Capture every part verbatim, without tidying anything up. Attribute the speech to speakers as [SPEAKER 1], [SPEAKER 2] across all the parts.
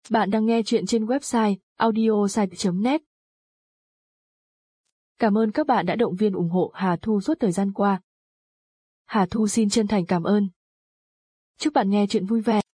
[SPEAKER 1] Bạn đang nghe chuyện trên website audiosite chấm net. Cảm ơn các bạn đã động viên ủng hộ Hà Thu suốt thời gian qua. Hà Thu xin chân thành cảm ơn. Chúc bạn nghe chuyện vui vẻ.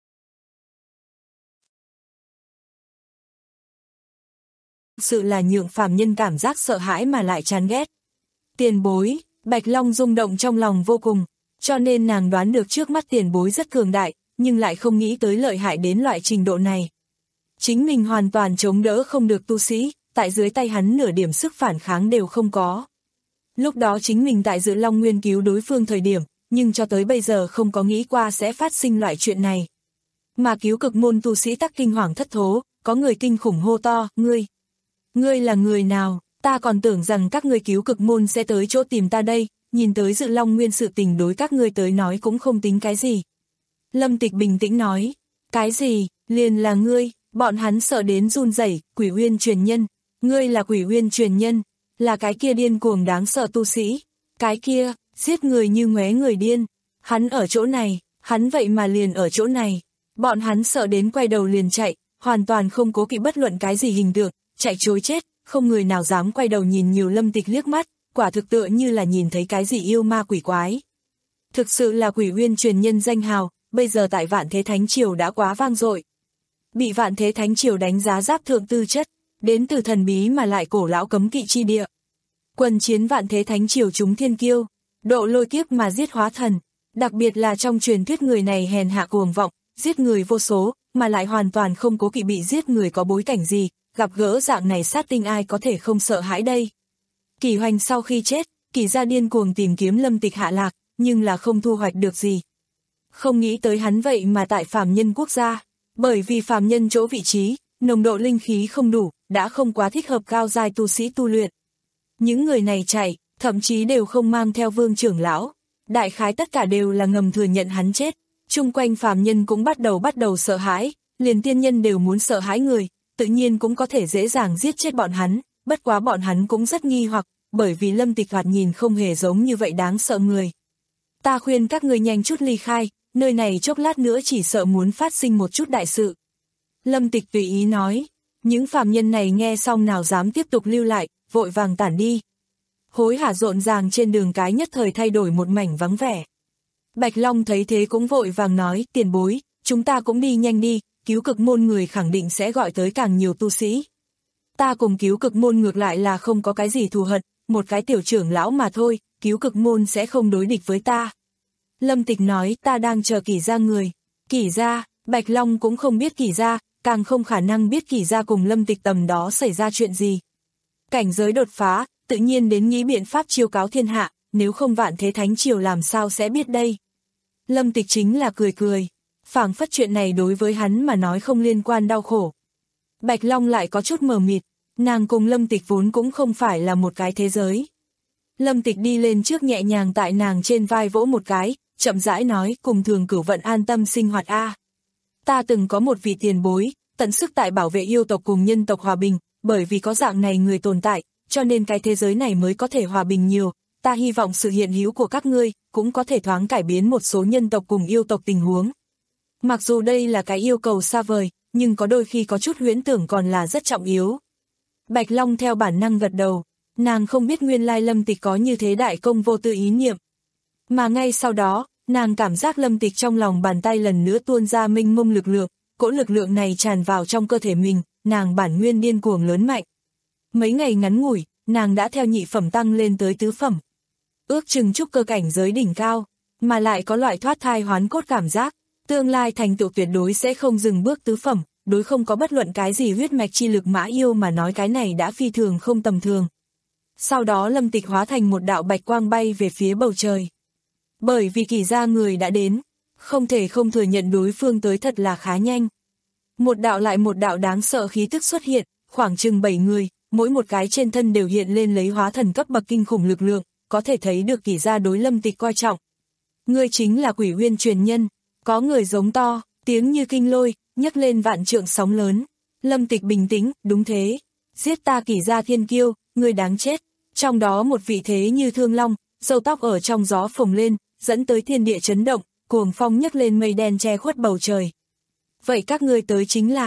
[SPEAKER 2] Sự là nhượng phàm nhân cảm giác sợ hãi mà lại chán ghét. Tiền bối, Bạch Long rung động trong lòng vô cùng, cho nên nàng đoán được trước mắt tiền bối rất cường đại, nhưng lại không nghĩ tới lợi hại đến loại trình độ này. Chính mình hoàn toàn chống đỡ không được tu sĩ, tại dưới tay hắn nửa điểm sức phản kháng đều không có. Lúc đó chính mình tại Dự Long Nguyên cứu đối phương thời điểm, nhưng cho tới bây giờ không có nghĩ qua sẽ phát sinh loại chuyện này. Mà cứu cực môn tu sĩ tắc kinh hoàng thất thố, có người kinh khủng hô to, ngươi, ngươi là người nào, ta còn tưởng rằng các ngươi cứu cực môn sẽ tới chỗ tìm ta đây, nhìn tới Dự Long Nguyên sự tình đối các ngươi tới nói cũng không tính cái gì. Lâm Tịch bình tĩnh nói, cái gì, liền là ngươi. Bọn hắn sợ đến run rẩy, Quỷ Uyên truyền nhân, ngươi là Quỷ Uyên truyền nhân, là cái kia điên cuồng đáng sợ tu sĩ, cái kia, giết người như ngoé người điên, hắn ở chỗ này, hắn vậy mà liền ở chỗ này, bọn hắn sợ đến quay đầu liền chạy, hoàn toàn không cố kỵ bất luận cái gì hình tượng, chạy trối chết, không người nào dám quay đầu nhìn nhiều Lâm Tịch liếc mắt, quả thực tựa như là nhìn thấy cái gì yêu ma quỷ quái. Thực sự là Quỷ Uyên truyền nhân danh hào, bây giờ tại Vạn Thế Thánh Triều đã quá vang dội. Bị Vạn Thế Thánh Triều đánh giá giáp thượng tư chất, đến từ thần bí mà lại cổ lão cấm kỵ chi địa. Quân chiến Vạn Thế Thánh Triều chúng thiên kiêu, độ lôi kiếp mà giết hóa thần, đặc biệt là trong truyền thuyết người này hèn hạ cuồng vọng, giết người vô số, mà lại hoàn toàn không cố kỵ bị giết người có bối cảnh gì, gặp gỡ dạng này sát tinh ai có thể không sợ hãi đây. Kỷ Hoành sau khi chết, Kỷ gia điên cuồng tìm kiếm Lâm Tịch hạ lạc, nhưng là không thu hoạch được gì. Không nghĩ tới hắn vậy mà tại phàm nhân quốc gia. Bởi vì phàm nhân chỗ vị trí, nồng độ linh khí không đủ, đã không quá thích hợp cao giai tu sĩ tu luyện. Những người này chạy, thậm chí đều không mang theo Vương trưởng lão, đại khái tất cả đều là ngầm thừa nhận hắn chết. Chung quanh phàm nhân cũng bắt đầu bắt đầu sợ hãi, liền tiên nhân đều muốn sợ hãi người, tự nhiên cũng có thể dễ dàng giết chết bọn hắn, bất quá bọn hắn cũng rất nghi hoặc, bởi vì Lâm Tịch thoạt nhìn không hề giống như vậy đáng sợ người. Ta khuyên các ngươi nhanh chút ly khai. Nơi này chốc lát nữa chỉ sợ muốn phát sinh một chút đại sự. Lâm Tịch tùy ý nói, những phàm nhân này nghe xong nào dám tiếp tục lưu lại, vội vàng tản đi. Hối hả rộn ràng trên đường cái nhất thời thay đổi một mảnh vắng vẻ. Bạch Long thấy thế cũng vội vàng nói, tiền bối, chúng ta cũng đi nhanh đi, cứu cực môn người khẳng định sẽ gọi tới càng nhiều tu sĩ. Ta cùng cứu cực môn ngược lại là không có cái gì thù hận, một cái tiểu trưởng lão mà thôi, cứu cực môn sẽ không đối địch với ta. Lâm Tịch nói, ta đang chờ Kỷ gia người. Kỷ gia, Bạch Long cũng không biết Kỷ gia, càng không khả năng biết Kỷ gia cùng Lâm Tịch tầm đó xảy ra chuyện gì. Cảnh giới đột phá, tự nhiên đến nghĩ biện pháp chiêu cáo thiên hạ, nếu không Vạn Thế Thánh Triều làm sao sẽ biết đây. Lâm Tịch chính là cười cười, phảng phất chuyện này đối với hắn mà nói không liên quan đau khổ. Bạch Long lại có chút mờ mịt, nàng cùng Lâm Tịch vốn cũng không phải là một cái thế giới. Lâm Tịch đi lên trước nhẹ nhàng tại nàng trên vai vỗ một cái, chậm rãi nói, cùng Thường Cửu vận an tâm sinh hoạt a. Ta từng có một vị tiền bối, tận sức tại bảo vệ yêu tộc cùng nhân tộc hòa bình, bởi vì có dạng này người tồn tại, cho nên cái thế giới này mới có thể hòa bình nhiều, ta hy vọng sự hiện hữu của các ngươi, cũng có thể thoáng cải biến một số nhân tộc cùng yêu tộc tình huống. Mặc dù đây là cái yêu cầu xa vời, nhưng có đôi khi có chút huyễn tưởng còn là rất trọng yếu. Bạch Long theo bản năng gật đầu, nàng không biết nguyên lai Lâm Tịch có như thế đại công vô tư ý niệm. Mà ngay sau đó, nàng cảm giác Lâm Tịch trong lòng bàn tay lần nữa tuôn ra mênh mông lực lượng, cỗ lực lượng này tràn vào trong cơ thể mình, nàng bản nguyên điên cuồng lớn mạnh. Mấy ngày ngắn ngủi, nàng đã theo nhị phẩm tăng lên tới tứ phẩm. Ước chừng trúc cơ cảnh giới đỉnh cao, mà lại có loại thoát thai hoán cốt cảm giác, tương lai thành tựu tuyệt đối sẽ không dừng bước tứ phẩm, đối không có bất luận cái gì huyết mạch chi lực mã yêu mà nói cái này đã phi thường không tầm thường. Sau đó Lâm Tịch hóa thành một đạo bạch quang bay về phía bầu trời. Bởi vì Kỷ gia người đã đến, không thể không thừa nhận đối phương tới thật là khá nhanh. Một đạo lại một đạo đáng sợ khí tức xuất hiện, khoảng chừng bảy người, mỗi một cái trên thân đều hiện lên lấy hóa thần cấp bậc kinh khủng lực lượng, có thể thấy được Kỷ gia đối Lâm Tịch coi trọng. Ngươi chính là Quỷ Uyên truyền nhân, có người giống to, tiếng như kinh lôi, nhấc lên vạn trượng sóng lớn. Lâm Tịch bình tĩnh, đúng thế, giết ta Kỷ gia thiên kiêu, ngươi đáng chết. Trong đó một vị thế như thương long, râu tóc ở trong gió phồng lên, dẫn tới thiên địa chấn động, cuồng phong nhấc lên mây đen che khuất bầu trời. Vậy các ngươi tới chính là,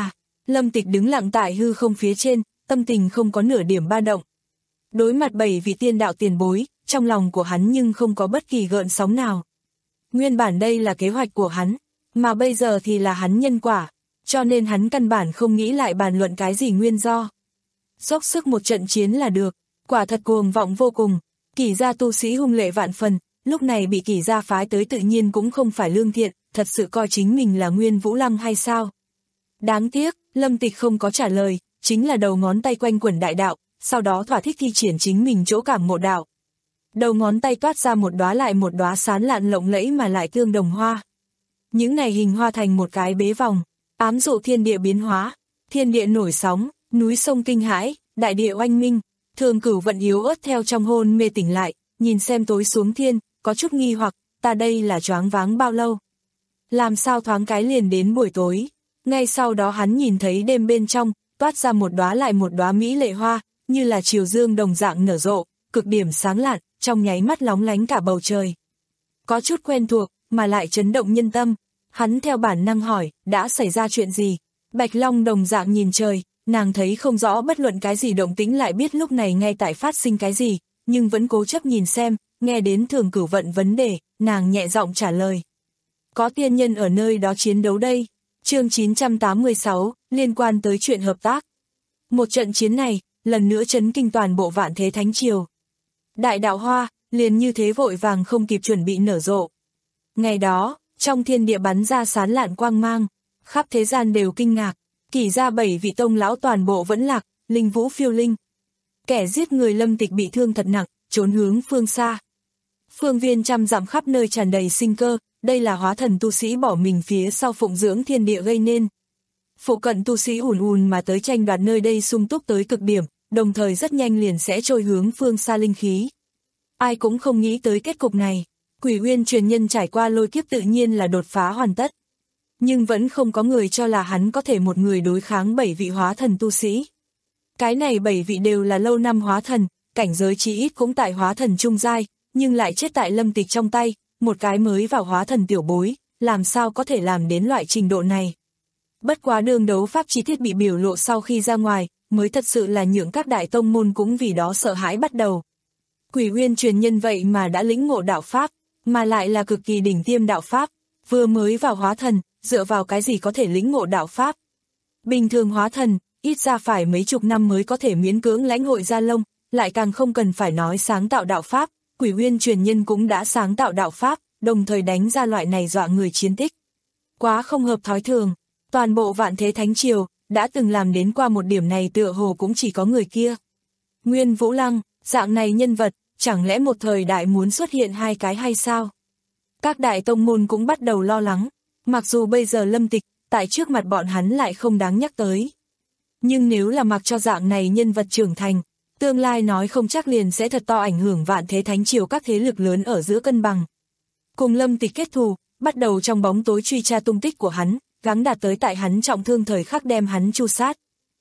[SPEAKER 2] Lâm Tịch đứng lặng tại hư không phía trên, tâm tình không có nửa điểm ba động. Đối mặt bảy vị tiên đạo tiền bối, trong lòng của hắn nhưng không có bất kỳ gợn sóng nào. Nguyên bản đây là kế hoạch của hắn, mà bây giờ thì là hắn nhân quả, cho nên hắn căn bản không nghĩ lại bàn luận cái gì nguyên do. Dốc sức một trận chiến là được, quả thật cuồng vọng vô cùng. Kỷ gia tu sĩ hung lệ vạn phần, lúc này bị Kỷ gia phái tới tự nhiên cũng không phải lương thiện, thật sự coi chính mình là Nguyên Vũ Lăng hay sao? Đáng tiếc, Lâm Tịch không có trả lời, chính là đầu ngón tay quanh quẩn đại đạo, sau đó thỏa thích thi triển chính mình chỗ cảm ngộ đạo. Đầu ngón tay toát ra một đóa lại một đóa sán lạn lộng lẫy mà lại tương đồng hoa. Những này hình hoa thành một cái bế vòng, ám dụ thiên địa biến hóa, thiên địa nổi sóng, núi sông kinh hãi, đại địa oanh minh. Thường Cửu Vận yếu ớt theo trong hôn mê tỉnh lại, nhìn xem tối xuống thiên, có chút nghi hoặc, ta đây là choáng váng bao lâu? Làm sao thoáng cái liền đến buổi tối? Ngay sau đó hắn nhìn thấy đêm bên trong, toát ra một đóa lại một đóa mỹ lệ hoa, như là chiều dương đồng dạng nở rộ, cực điểm sáng lạn, trong nháy mắt lóng lánh cả bầu trời. Có chút quen thuộc, mà lại chấn động nhân tâm, hắn theo bản năng hỏi, đã xảy ra chuyện gì? Bạch Long đồng dạng nhìn trời, nàng thấy không rõ bất luận cái gì động tĩnh lại biết lúc này ngay tại phát sinh cái gì, nhưng vẫn cố chấp nhìn xem, nghe đến Thường Cửu Vận vấn đề, nàng nhẹ giọng trả lời. Có tiên nhân ở nơi đó chiến đấu đây. Chương chín trăm tám mươi sáu, liên quan tới chuyện hợp tác. Một trận chiến này, lần nữa chấn kinh toàn bộ Vạn Thế Thánh Triều. Đại đạo hoa, liền như thế vội vàng không kịp chuẩn bị nở rộ. Ngày đó, trong thiên địa bắn ra sán lạn quang mang, khắp thế gian đều kinh ngạc. Kỷ gia bảy vị tông lão toàn bộ vẫn lạc, linh vũ phiêu linh. Kẻ giết người Lâm Tịch bị thương thật nặng, trốn hướng phương xa. Phương viên trăm dặm khắp nơi tràn đầy sinh cơ, đây là hóa thần tu sĩ bỏ mình phía sau phụng dưỡng thiên địa gây nên. Phụ cận tu sĩ ùn ùn mà tới tranh đoạt nơi đây sung túc tới cực điểm, đồng thời rất nhanh liền sẽ trôi hướng phương xa linh khí. Ai cũng không nghĩ tới kết cục này, Quỷ Uyên truyền nhân trải qua lôi kiếp tự nhiên là đột phá hoàn tất. Nhưng vẫn không có người cho là hắn có thể một người đối kháng bảy vị hóa thần tu sĩ. Cái này bảy vị đều là lâu năm hóa thần, cảnh giới chí ít cũng tại hóa thần trung giai, nhưng lại chết tại Lâm Tịch trong tay, một cái mới vào hóa thần tiểu bối, làm sao có thể làm đến loại trình độ này. Bất quá đường đấu pháp chi tiết bị biểu lộ sau khi ra ngoài, mới thật sự là nhượng các đại tông môn cũng vì đó sợ hãi bắt đầu. Quỷ Uyên truyền nhân vậy mà đã lĩnh ngộ đạo pháp, mà lại là cực kỳ đỉnh tiêm đạo pháp, vừa mới vào hóa thần, dựa vào cái gì có thể lĩnh ngộ đạo pháp. Bình thường hóa thần, ít ra phải mấy chục năm mới có thể miễn cưỡng lãnh hội ra lông, lại càng không cần phải nói sáng tạo đạo pháp, Quỷ Uyên truyền nhân cũng đã sáng tạo đạo pháp, đồng thời đánh ra loại này dọa người chiến tích. Quá không hợp thói thường, toàn bộ Vạn Thế Thánh Triều, đã từng làm đến qua một điểm này tựa hồ cũng chỉ có người kia. Nguyên Vũ Lăng, dạng này nhân vật, chẳng lẽ một thời đại muốn xuất hiện hai cái hay sao? Các đại tông môn cũng bắt đầu lo lắng, mặc dù bây giờ Lâm Tịch, tại trước mặt bọn hắn lại không đáng nhắc tới. Nhưng nếu là mặc cho dạng này nhân vật trưởng thành, tương lai nói không chắc liền sẽ thật to ảnh hưởng Vạn Thế Thánh Triều các thế lực lớn ở giữa cân bằng. Cùng Lâm Tịch kết thù, bắt đầu trong bóng tối truy tra tung tích của hắn, gắng đạt tới tại hắn trọng thương thời khắc đem hắn tru sát.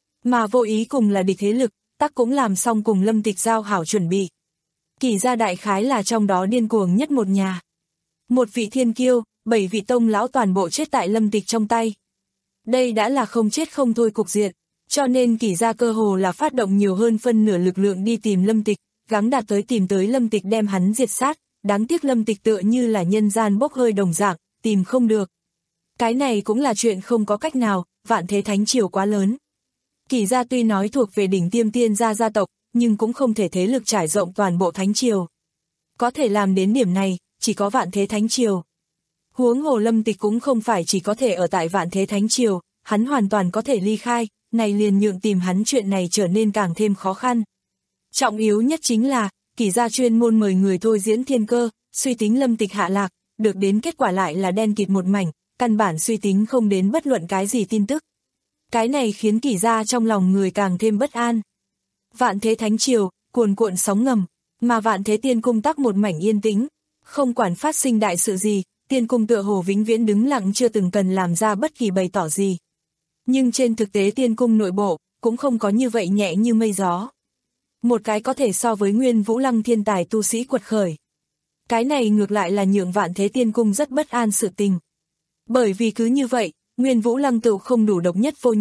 [SPEAKER 2] Mà vô ý cùng là địch thế lực, tắc cũng làm xong cùng Lâm Tịch giao hảo chuẩn bị. Kỷ gia đại khái là trong đó điên cuồng nhất một nhà. Một vị thiên kiêu, bảy vị tông lão toàn bộ chết tại Lâm Tịch trong tay. Đây đã là không chết không thôi cục diện, cho nên Kỷ gia cơ hồ là phát động nhiều hơn phân nửa lực lượng đi tìm Lâm Tịch, gắng đạt tới tìm tới Lâm Tịch đem hắn diệt sát, đáng tiếc Lâm Tịch tựa như là nhân gian bốc hơi đồng dạng, tìm không được. Cái này cũng là chuyện không có cách nào, Vạn Thế Thánh Triều quá lớn. Kỷ gia tuy nói thuộc về đỉnh tiêm tiên gia gia tộc, nhưng cũng không thể thế lực trải rộng toàn bộ Thánh Triều. Có thể làm đến điểm này, chỉ có Vạn Thế Thánh Triều. Huống hồ Lâm Tịch cũng không phải chỉ có thể ở tại Vạn Thế Thánh Triều, hắn hoàn toàn có thể ly khai, này liền nhượng tìm hắn chuyện này trở nên càng thêm khó khăn. Trọng yếu nhất chính là, Kỷ gia chuyên môn mời người thôi diễn thiên cơ, suy tính Lâm Tịch hạ lạc, được đến kết quả lại là đen kịt một mảnh, căn bản suy tính không đến bất luận cái gì tin tức. Cái này khiến Kỷ gia trong lòng người càng thêm bất an. Vạn Thế Thánh Triều, cuồn cuộn sóng ngầm, mà Vạn Thế Tiên Cung tắc một mảnh yên tĩnh, không quản phát sinh đại sự gì, Tiên Cung tựa hồ vĩnh viễn đứng lặng chưa từng cần làm ra bất kỳ bày tỏ gì. Nhưng trên thực tế Tiên Cung nội bộ, cũng không có như vậy nhẹ như mây gió. Một cái có thể so với Nguyên Vũ Lăng thiên tài tu sĩ quật khởi. Cái này ngược lại là nhượng Vạn Thế Tiên Cung rất bất an sự tình. Bởi vì cứ như vậy, Nguyên Vũ Lăng tự không đủ độc nhất vô nhị,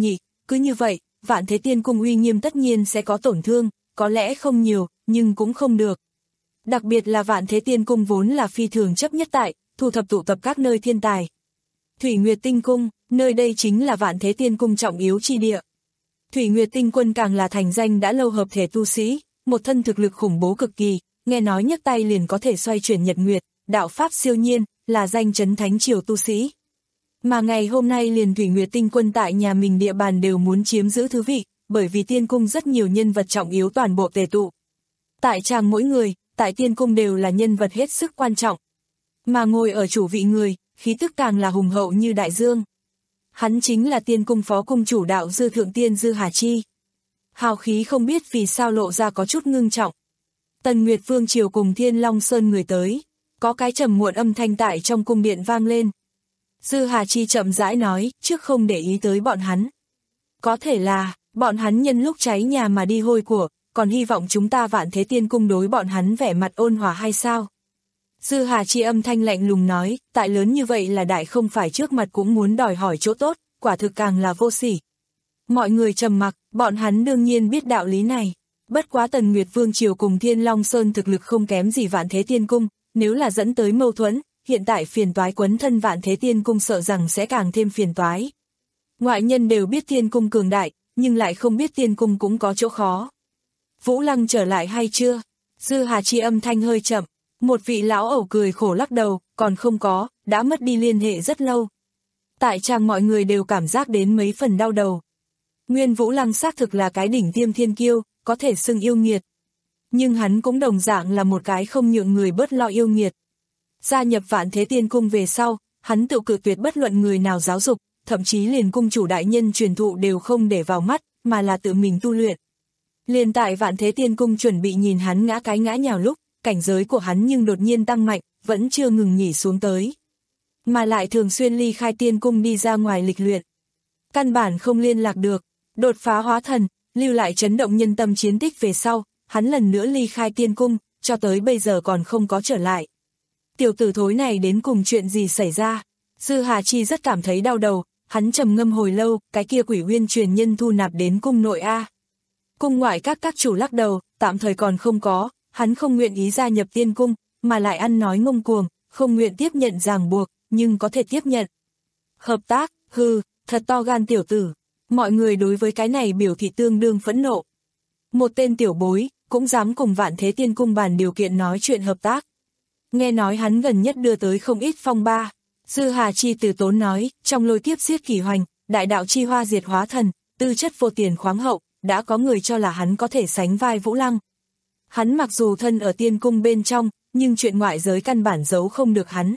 [SPEAKER 2] cứ như vậy, Vạn Thế Tiên Cung uy nghiêm tất nhiên sẽ có tổn thương, có lẽ không nhiều, nhưng cũng không được. Đặc biệt là Vạn Thế Tiên Cung vốn là phi thường chấp nhất tại, thu thập tụ tập các nơi thiên tài. Thủy Nguyệt Tinh Cung, nơi đây chính là Vạn Thế Tiên Cung trọng yếu chi địa. Thủy Nguyệt Tinh Quân càng là thành danh đã lâu hợp thể tu sĩ, một thân thực lực khủng bố cực kỳ, nghe nói nhấc tay liền có thể xoay chuyển nhật nguyệt, đạo pháp siêu nhiên, là danh chấn thánh triều tu sĩ. Mà ngày hôm nay liền Thủy Nguyệt Tinh Quân tại nhà mình địa bàn đều muốn chiếm giữ thứ vị, bởi vì tiên cung rất nhiều nhân vật trọng yếu toàn bộ tề tụ. Tại tràng mỗi người, tại tiên cung đều là nhân vật hết sức quan trọng. Mà ngồi ở chủ vị người, khí tức càng là hùng hậu như đại dương. Hắn chính là tiên cung phó cung chủ đạo Dư Thượng Tiên Dư Hà Chi. Hào khí không biết vì sao lộ ra có chút ngưng trọng. Tần Nguyệt Vương triều cùng Thiên Long Sơn người tới, có cái trầm muộn âm thanh tại trong cung điện vang lên. Dư Hà Chi chậm rãi nói, trước không để ý tới bọn hắn. Có thể là, bọn hắn nhân lúc cháy nhà mà đi hôi của, còn hy vọng chúng ta Vạn Thế Tiên Cung đối bọn hắn vẻ mặt ôn hòa hay sao? Dư Hà Chi âm thanh lạnh lùng nói, tại lớn như vậy là đại không phải trước mặt cũng muốn đòi hỏi chỗ tốt, quả thực càng là vô sỉ. Mọi người trầm mặc, bọn hắn đương nhiên biết đạo lý này. Bất quá Tần Nguyệt Vương triều cùng Thiên Long Sơn thực lực không kém gì Vạn Thế Tiên Cung, nếu là dẫn tới mâu thuẫn, hiện tại phiền toái quấn thân Vạn Thế Tiên Cung sợ rằng sẽ càng thêm phiền toái. Ngoại nhân đều biết Tiên Cung cường đại, nhưng lại không biết Tiên Cung cũng có chỗ khó. Vũ Lăng trở lại hay chưa? Dư Hà Chi âm thanh hơi chậm, một vị lão ẩu cười khổ lắc đầu, còn không có, đã mất đi liên hệ rất lâu. Tại tràng mọi người đều cảm giác đến mấy phần đau đầu. Nguyên Vũ Lăng xác thực là cái đỉnh tiêm thiên kiêu, có thể xưng yêu nghiệt. Nhưng hắn cũng đồng dạng là một cái không nhượng người bớt lo yêu nghiệt. Gia nhập Vạn Thế Tiên Cung về sau, hắn tự cự tuyệt bất luận người nào giáo dục, thậm chí liền cung chủ đại nhân truyền thụ đều không để vào mắt, mà là tự mình tu luyện. Liền tại Vạn Thế Tiên Cung chuẩn bị nhìn hắn ngã cái ngã nhào lúc, cảnh giới của hắn nhưng đột nhiên tăng mạnh, vẫn chưa ngừng nghỉ xuống tới. Mà lại thường xuyên ly khai Tiên Cung đi ra ngoài lịch luyện. Căn bản không liên lạc được, đột phá hóa thần, lưu lại chấn động nhân tâm chiến tích về sau, hắn lần nữa ly khai Tiên Cung, cho tới bây giờ còn không có trở lại. Tiểu tử thối này đến cùng chuyện gì xảy ra? Dư Hà Chi rất cảm thấy đau đầu, hắn trầm ngâm hồi lâu, cái kia Quỷ Uyên truyền nhân thu nạp đến cung nội a. Cung ngoại các các chủ lắc đầu, tạm thời còn không có, hắn không nguyện ý gia nhập Tiên Cung, mà lại ăn nói ngông cuồng, không nguyện tiếp nhận ràng buộc, nhưng có thể tiếp nhận. Hợp tác, hừ, thật to gan tiểu tử. Mọi người đối với cái này biểu thị tương đương phẫn nộ. Một tên tiểu bối, cũng dám cùng Vạn Thế Tiên Cung bàn điều kiện nói chuyện hợp tác. Nghe nói hắn gần nhất đưa tới không ít phong ba. Dư Hà Chi từ tốn nói, trong lôi kiếp giết kỳ hoành, đại đạo chi hoa diệt hóa thần, tư chất vô tiền khoáng hậu, đã có người cho là hắn có thể sánh vai Vũ Lăng. Hắn mặc dù thân ở Tiên Cung bên trong, nhưng chuyện ngoại giới căn bản giấu không được hắn.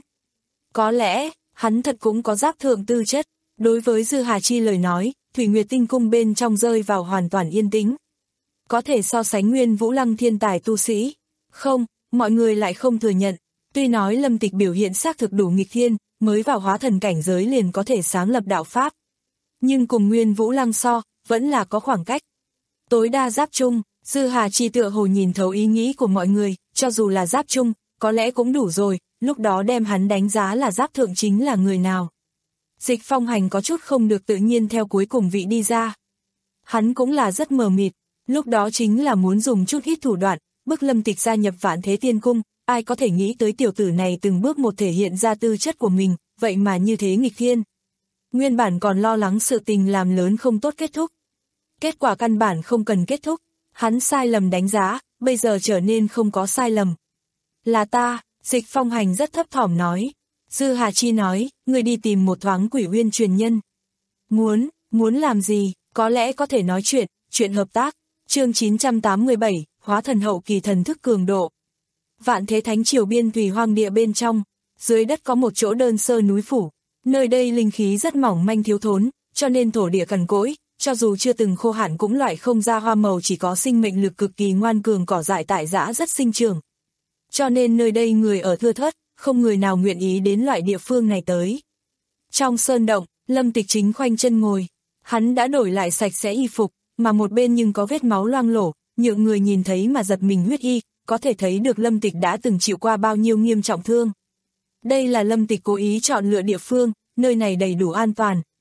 [SPEAKER 2] Có lẽ, hắn thật cũng có giáp thượng tư chất. Đối với Dư Hà Chi lời nói, Thủy Nguyệt Tinh Cung bên trong rơi vào hoàn toàn yên tĩnh. Có thể so sánh Nguyên Vũ Lăng thiên tài tu sĩ. Không, mọi người lại không thừa nhận. Tuy nói Lâm Tịch biểu hiện xác thực đủ nghịch thiên, mới vào hóa thần cảnh giới liền có thể sáng lập đạo pháp. Nhưng cùng Nguyên Vũ Lăng so, vẫn là có khoảng cách. Tối đa giáp chung, Dư Hà Chi tựa hồ nhìn thấu ý nghĩ của mọi người, cho dù là giáp chung, có lẽ cũng đủ rồi, lúc đó đem hắn đánh giá là giáp thượng chính là người nào. Dịch Phong Hành có chút không được tự nhiên theo cuối cùng vị đi ra. Hắn cũng là rất mờ mịt, lúc đó chính là muốn dùng chút ít thủ đoạn, bức Lâm Tịch gia nhập Vạn Thế Tiên Cung, ai có thể nghĩ tới tiểu tử này từng bước một thể hiện ra tư chất của mình, vậy mà như thế nghịch thiên. Nguyên bản còn lo lắng sự tình làm lớn không tốt kết thúc. Kết quả căn bản không cần kết thúc, hắn sai lầm đánh giá, bây giờ trở nên không có sai lầm. Là ta, Dịch Phong Hành rất thấp thỏm nói. Dư Hà Chi nói, người đi tìm một thoáng Quỷ Uyên truyền nhân. Muốn, muốn làm gì, có lẽ có thể nói chuyện, chuyện hợp tác. Chương chín trăm tám mươi bảy, hóa thần hậu kỳ thần thức cường độ. Vạn Thế Thánh Triều biên thủy hoang địa bên trong, dưới đất có một chỗ đơn sơ núi phủ. Nơi đây linh khí rất mỏng manh thiếu thốn, cho nên thổ địa cằn cỗi, cho dù chưa từng khô hạn cũng loại không ra hoa màu, chỉ có sinh mệnh lực cực kỳ ngoan cường cỏ dại tại dã rất sinh trưởng. Cho nên nơi đây người ở thưa thớt, không người nào nguyện ý đến loại địa phương này tới. Trong sơn động, Lâm Tịch chính khoanh chân ngồi, hắn đã đổi lại sạch sẽ y phục, mà một bên nhưng có vết máu loang lổ, nhượng người nhìn thấy mà giật mình huyết y, có thể thấy được Lâm Tịch đã từng chịu qua bao nhiêu nghiêm trọng thương. Đây là Lâm Tịch cố ý chọn lựa địa phương, nơi này đầy đủ an toàn.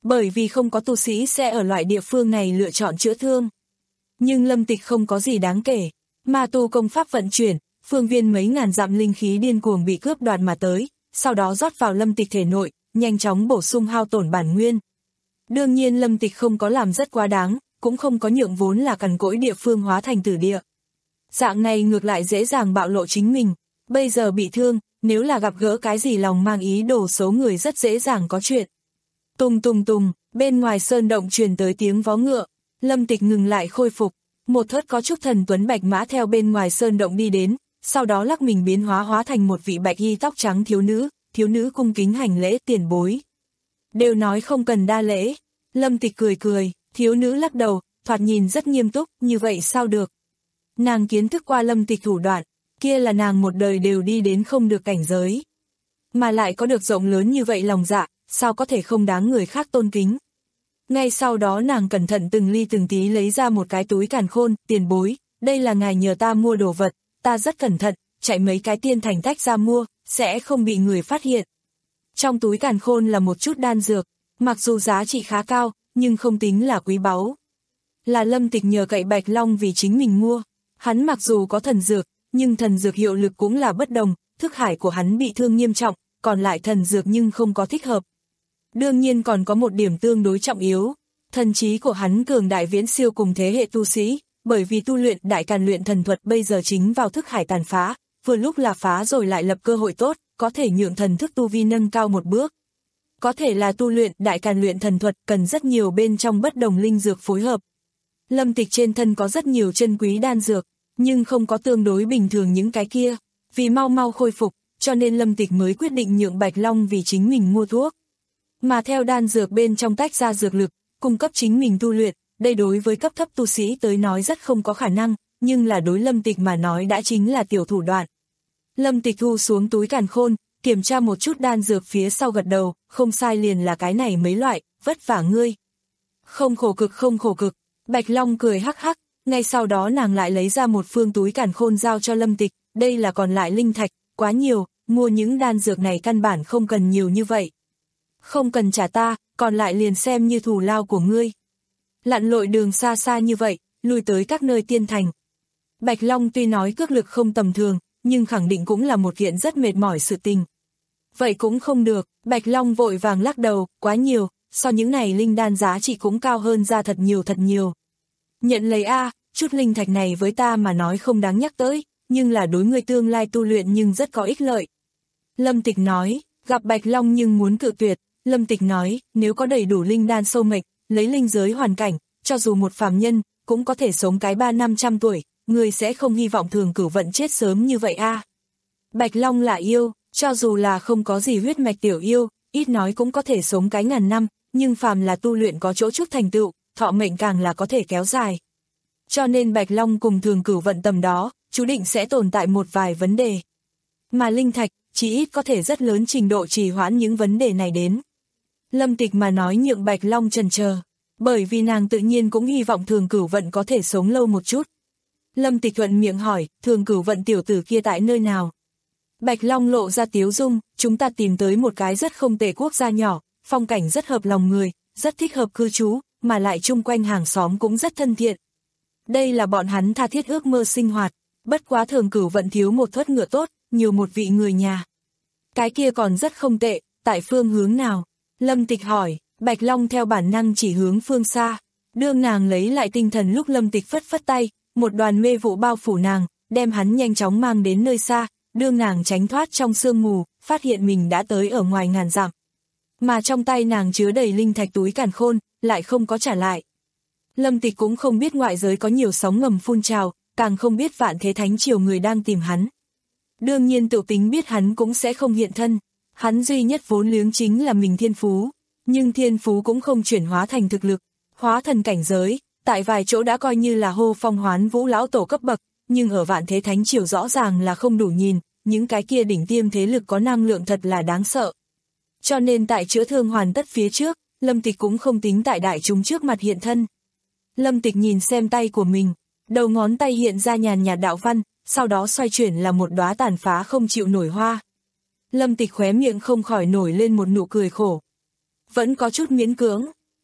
[SPEAKER 2] bởi vì không có tu sĩ sẽ ở loại địa phương này lựa chọn chữa thương. Nhưng Lâm Tịch không có gì đáng kể, ma tu công pháp vận chuyển, phương viên mấy ngàn dặm linh khí điên cuồng bị cướp đoạt mà tới, sau đó rót vào Lâm Tịch thể nội, nhanh chóng bổ sung hao tổn bản nguyên. Đương nhiên Lâm Tịch không có làm rất quá đáng, cũng không có nhượng vốn là cằn cỗi địa phương hóa thành tử địa. Dạng này ngược lại dễ dàng bạo lộ chính mình, bây giờ bị thương, nếu là gặp gỡ cái gì lòng mang ý đồ xấu người rất dễ dàng có chuyện. Tùng tùng tùng, bên ngoài sơn động truyền tới tiếng vó ngựa, Lâm Tịch ngừng lại khôi phục, một thớt có trúc thần tuấn bạch mã theo bên ngoài sơn động đi đến, sau đó lắc mình biến hóa hóa thành một vị bạch y tóc trắng thiếu nữ, thiếu nữ cung kính hành lễ tiền bối. Đều nói không cần đa lễ, Lâm Tịch cười cười, thiếu nữ lắc đầu, thoạt nhìn rất nghiêm túc, như vậy sao được. Nàng kiến thức qua Lâm Tịch thủ đoạn, kia là nàng một đời đều đi đến không được cảnh giới. Mà lại có được rộng lớn như vậy lòng dạ, sao có thể không đáng người khác tôn kính. Ngay sau đó nàng cẩn thận từng ly từng tí lấy ra một cái túi càn khôn, tiền bối, đây là ngài nhờ ta mua đồ vật, ta rất cẩn thận, chạy mấy cái tiên thành tách ra mua, sẽ không bị người phát hiện. Trong túi càn khôn là một chút đan dược, mặc dù giá trị khá cao, nhưng không tính là quý báu. Là Lâm Tịch nhờ cậy Bạch Long vì chính mình mua, hắn mặc dù có thần dược, nhưng thần dược hiệu lực cũng là bất đồng, thức hải của hắn bị thương nghiêm trọng, còn lại thần dược nhưng không có thích hợp. Đương nhiên còn có một điểm tương đối trọng yếu, thần trí của hắn cường đại viễn siêu cùng thế hệ tu sĩ, bởi vì tu luyện đại càn luyện thần thuật bây giờ chính vào thức hải tàn phá, vừa lúc là phá rồi lại lập cơ hội tốt, có thể nhượng thần thức tu vi nâng cao một bước. Có thể là tu luyện đại càn luyện thần thuật cần rất nhiều bên trong bất đồng linh dược phối hợp. Lâm Tịch trên thân có rất nhiều chân quý đan dược, nhưng không có tương đối bình thường những cái kia, vì mau mau khôi phục, cho nên Lâm Tịch mới quyết định nhượng Bạch Long vì chính mình mua thuốc. Mà theo đan dược bên trong tách ra dược lực, cung cấp chính mình tu luyện, đây đối với cấp thấp tu sĩ tới nói rất không có khả năng, nhưng là đối Lâm Tịch mà nói đã chính là tiểu thủ đoạn. Lâm Tịch thu xuống túi càn khôn, kiểm tra một chút đan dược phía sau gật đầu, không sai liền là cái này mấy loại, vất vả ngươi. Không khổ cực không khổ cực, Bạch Long cười hắc hắc, ngay sau đó nàng lại lấy ra một phương túi càn khôn giao cho Lâm Tịch, đây là còn lại linh thạch, quá nhiều, mua những đan dược này căn bản không cần nhiều như vậy. Không cần trả ta, còn lại liền xem như thù lao của ngươi. Lặn lội đường xa xa như vậy, lui tới các nơi tiên thành. Bạch Long tuy nói cước lực không tầm thường, nhưng khẳng định cũng là một kiện rất mệt mỏi sự tình. Vậy cũng không được, Bạch Long vội vàng lắc đầu, quá nhiều, so những này linh đan giá trị cũng cao hơn ra thật nhiều thật nhiều. Nhận lấy a, chút linh thạch này với ta mà nói không đáng nhắc tới, nhưng là đối người tương lai tu luyện nhưng rất có ích lợi. Lâm Tịch nói, gặp Bạch Long nhưng muốn cự tuyệt, Lâm Tịch nói, nếu có đầy đủ linh đan sâu mệnh, lấy linh giới hoàn cảnh, cho dù một phàm nhân, cũng có thể sống cái ba năm trăm tuổi, người sẽ không hy vọng Thường Cửu Vận chết sớm như vậy a. Bạch Long là yêu, cho dù là không có gì huyết mạch tiểu yêu, ít nói cũng có thể sống cái ngàn năm, nhưng phàm là tu luyện có chỗ chút thành tựu, thọ mệnh càng là có thể kéo dài. Cho nên Bạch Long cùng Thường Cửu Vận tầm đó, chú định sẽ tồn tại một vài vấn đề. Mà linh thạch, chỉ ít có thể rất lớn trình độ trì hoãn những vấn đề này đến. Lâm Tịch mà nói nhượng Bạch Long chần chờ, bởi vì nàng tự nhiên cũng hy vọng Thường Cửu Vận có thể sống lâu một chút. Lâm Tịch thuận miệng hỏi, Thường Cửu Vận tiểu tử kia tại nơi nào? Bạch Long lộ ra tiếu dung, chúng ta tìm tới một cái rất không tệ quốc gia nhỏ, phong cảnh rất hợp lòng người, rất thích hợp cư trú, mà lại chung quanh hàng xóm cũng rất thân thiện. Đây là bọn hắn tha thiết ước mơ sinh hoạt, bất quá Thường Cửu Vận thiếu một thớt ngựa tốt, nhiều một vị người nhà. Cái kia còn rất không tệ, tại phương hướng nào? Lâm Tịch hỏi, Bạch Long theo bản năng chỉ hướng phương xa. Đương nàng lấy lại tinh thần lúc Lâm Tịch phất phất tay, một đoàn mê vụ bao phủ nàng, đem hắn nhanh chóng mang đến nơi xa, đương nàng tránh thoát trong sương mù, phát hiện mình đã tới ở ngoài ngàn dặm. Mà trong tay nàng chứa đầy linh thạch túi càn khôn, lại không có trả lại. Lâm Tịch cũng không biết ngoại giới có nhiều sóng ngầm phun trào, càng không biết Vạn Thế Thánh Triều người đang tìm hắn. Đương nhiên tự tính biết hắn cũng sẽ không hiện thân, hắn duy nhất vốn liếng chính là mình thiên phú, nhưng thiên phú cũng không chuyển hóa thành thực lực, hóa thần cảnh giới, tại vài chỗ đã coi như là hô phong hoán vũ lão tổ cấp bậc, nhưng ở Vạn Thế Thánh Triều rõ ràng là không đủ nhìn, những cái kia đỉnh tiêm thế lực có năng lượng thật là đáng sợ. Cho nên tại chữa thương hoàn tất phía trước, Lâm Tịch cũng không tính tại đại chúng trước mặt hiện thân. Lâm Tịch nhìn xem tay của mình, đầu ngón tay hiện ra nhàn nhạt đạo văn, sau đó xoay chuyển là một đóa tàn phá không chịu nổi hoa. Lâm Tịch khóe miệng không khỏi nổi lên một nụ cười khổ. Vẫn có chút miễn cưỡng,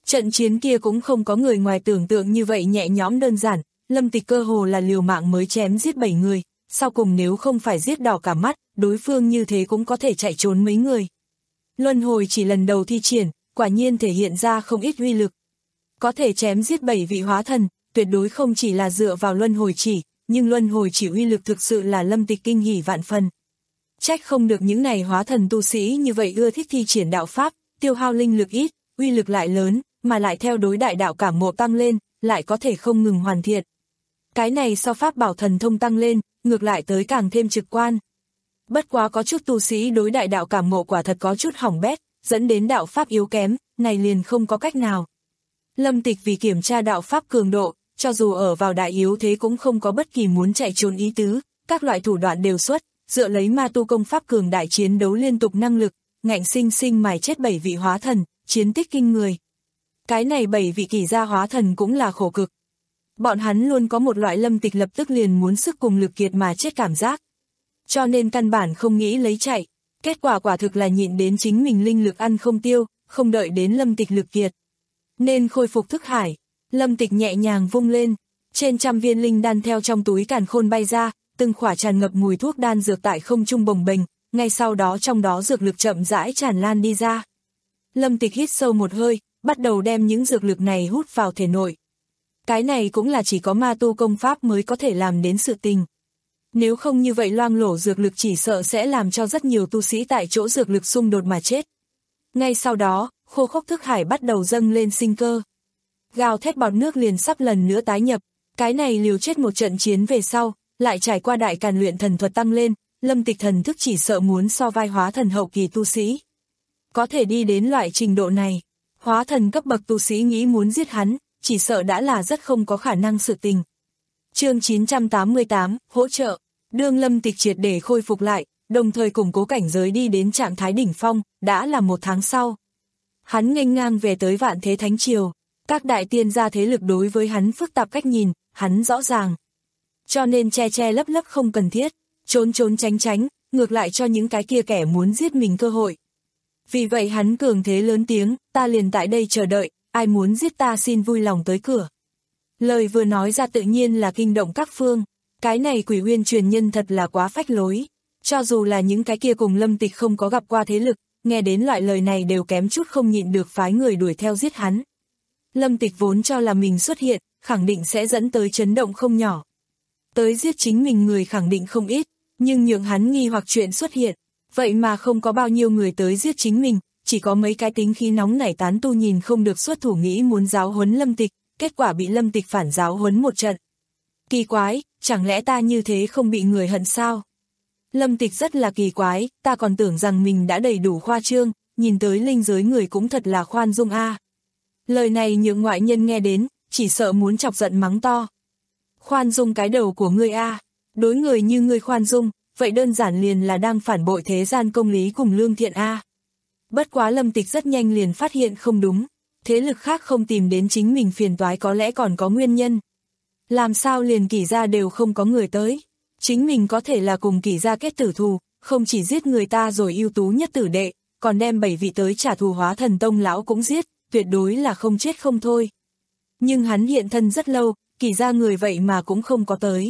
[SPEAKER 2] Trận chiến kia cũng không có người ngoài tưởng tượng như vậy nhẹ nhõm đơn giản, Lâm Tịch cơ hồ là liều mạng mới chém giết bảy người, sau cùng nếu không phải giết đỏ cả mắt, đối phương như thế cũng có thể chạy trốn mấy người. Luân hồi chỉ lần đầu thi triển, quả nhiên thể hiện ra không ít uy lực. Có thể chém giết bảy vị hóa thần, tuyệt đối không chỉ là dựa vào luân hồi chỉ, nhưng luân hồi chỉ uy lực thực sự là Lâm Tịch kinh hỉ vạn phần. Trách không được những này hóa thần tu sĩ như vậy ưa thích thi triển đạo pháp, tiêu hao linh lực ít, uy lực lại lớn, mà lại theo đối đại đạo cảm ngộ tăng lên, lại có thể không ngừng hoàn thiện. Cái này so pháp bảo thần thông tăng lên, ngược lại tới càng thêm trực quan. Bất quá có chút tu sĩ đối đại đạo cảm ngộ quả thật có chút hỏng bét, dẫn đến đạo pháp yếu kém, này liền không có cách nào. Lâm Tịch vì kiểm tra đạo pháp cường độ, cho dù ở vào đại yếu thế cũng không có bất kỳ muốn chạy trốn ý tứ, các loại thủ đoạn đều xuất, dựa lấy ma tu công pháp cường đại chiến đấu liên tục năng lực, ngạnh sinh sinh mài chết bảy vị hóa thần, chiến tích kinh người. Cái này bảy vị kỳ gia hóa thần cũng là khổ cực. Bọn hắn luôn có một loại Lâm Tịch lập tức liền muốn sức cùng lực kiệt mà chết cảm giác. Cho nên căn bản không nghĩ lấy chạy, kết quả quả thực là nhịn đến chính mình linh lực ăn không tiêu, không đợi đến Lâm Tịch lực kiệt. Nên khôi phục thức hải, Lâm Tịch nhẹ nhàng vung lên, trên trăm viên linh đan theo trong túi càn khôn bay ra, từng khỏa tràn ngập mùi thuốc đan dược tại không trung bồng bềnh, ngay sau đó trong đó dược lực chậm rãi tràn lan đi ra. Lâm Tịch hít sâu một hơi, bắt đầu đem những dược lực này hút vào thể nội. Cái này cũng là chỉ có ma tu công pháp mới có thể làm đến sự tình. Nếu không như vậy loang lổ dược lực chỉ sợ sẽ làm cho rất nhiều tu sĩ tại chỗ dược lực xung đột mà chết. Ngay sau đó, khô khốc thức hải bắt đầu dâng lên sinh cơ. Gào thét bọt nước liền sắp lần nữa tái nhập, cái này liều chết một trận chiến về sau, lại trải qua đại càn luyện thần thuật tăng lên, Lâm Tịch thần thức chỉ sợ muốn so vai hóa thần hậu kỳ tu sĩ. Có thể đi đến loại trình độ này, hóa thần cấp bậc tu sĩ nghĩ muốn giết hắn, chỉ sợ đã là rất không có khả năng sự tình. Chương chín trăm tám mươi tám, hỗ trợ, đương Lâm Tịch triệt để khôi phục lại, đồng thời củng cố cảnh giới đi đến trạng thái đỉnh phong, đã là một tháng sau. Hắn nghênh ngang về tới Vạn Thế Thánh Triều, các đại tiên gia thế lực đối với hắn phức tạp cách nhìn, hắn rõ ràng. Cho nên che che lấp lấp không cần thiết, trốn trốn tránh tránh, ngược lại cho những cái kia kẻ muốn giết mình cơ hội. Vì vậy hắn cường thế lớn tiếng, ta liền tại đây chờ đợi, ai muốn giết ta xin vui lòng tới cửa. Lời vừa nói ra tự nhiên là kinh động các phương, cái này Quỷ Uyên truyền nhân thật là quá phách lối. Cho dù là những cái kia cùng Lâm Tịch không có gặp qua thế lực, nghe đến loại lời này đều kém chút không nhịn được phái người đuổi theo giết hắn. Lâm Tịch vốn cho là mình xuất hiện, khẳng định sẽ dẫn tới chấn động không nhỏ. Tới giết chính mình người khẳng định không ít, nhưng nhượng hắn nghi hoặc chuyện xuất hiện, vậy mà không có bao nhiêu người tới giết chính mình, chỉ có mấy cái tính khí nóng nảy tán tu nhìn không được xuất thủ nghĩ muốn giáo huấn Lâm Tịch, kết quả bị Lâm Tịch phản giáo huấn một trận. Kỳ quái, chẳng lẽ ta như thế không bị người hận sao? Lâm Tịch rất là kỳ quái, ta còn tưởng rằng mình đã đầy đủ khoa trương, nhìn tới linh giới người cũng thật là khoan dung a. À. Lời này nhượng ngoại nhân nghe đến, chỉ sợ muốn chọc giận mắng to. Khoan dung cái đầu của ngươi a, à. Đối người như ngươi khoan dung, vậy đơn giản liền là đang phản bội thế gian công lý cùng lương thiện a. À. Bất quá Lâm Tịch rất nhanh liền phát hiện không đúng, thế lực khác không tìm đến chính mình phiền toái có lẽ còn có nguyên nhân. Làm sao liền Kỷ gia đều không có người tới? Chính mình có thể là cùng Kỷ gia kết tử thù, không chỉ giết người ta rồi ưu tú nhất tử đệ, còn đem bảy vị tới trả thù Hóa Thần Tông lão cũng giết, tuyệt đối là không chết không thôi. Nhưng hắn hiện thân rất lâu, Kỷ gia người vậy mà cũng không có tới.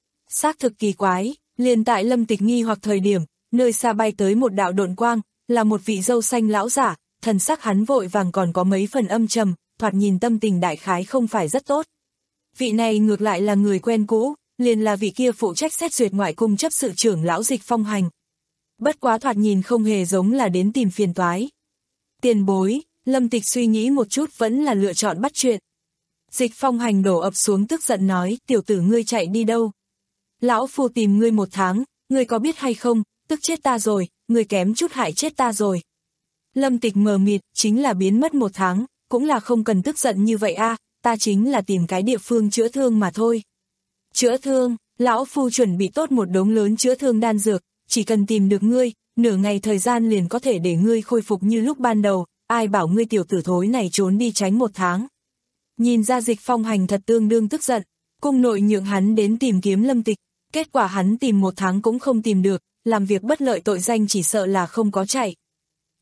[SPEAKER 2] Xác thực kỳ quái, liền tại Lâm Tịch nghi hoặc thời điểm, nơi xa bay tới một đạo độn quang, là một vị râu xanh lão giả, thần sắc hắn vội vàng còn có mấy phần âm trầm, thoạt nhìn tâm tình đại khái không phải rất tốt. Vị này ngược lại là người quen cũ, liền là vị kia phụ trách xét duyệt ngoại cung chấp sự trưởng lão Dịch Phong Hành. Bất quá thoạt nhìn không hề giống là đến tìm phiền toái. Tiền bối, Lâm Tịch suy nghĩ một chút vẫn là lựa chọn bắt chuyện. Dịch Phong Hành đổ ập xuống tức giận nói, tiểu tử ngươi chạy đi đâu? Lão phu tìm ngươi một tháng, ngươi có biết hay không, tức chết ta rồi, ngươi kém chút hại chết ta rồi. Lâm Tịch mờ mịt, chính là biến mất một tháng, cũng là không cần tức giận như vậy a, ta chính là tìm cái địa phương chữa thương mà thôi. Chữa thương, lão phu chuẩn bị tốt một đống lớn chữa thương đan dược, chỉ cần tìm được ngươi, nửa ngày thời gian liền có thể để ngươi khôi phục như lúc ban đầu, ai bảo ngươi tiểu tử thối này trốn đi tránh một tháng. Nhìn ra Dịch Phong Hành thật tương đương tức giận, cung nội nhượng hắn đến tìm kiếm Lâm Tịch, kết quả hắn tìm một tháng cũng không tìm được, làm việc bất lợi tội danh chỉ sợ là không có chạy.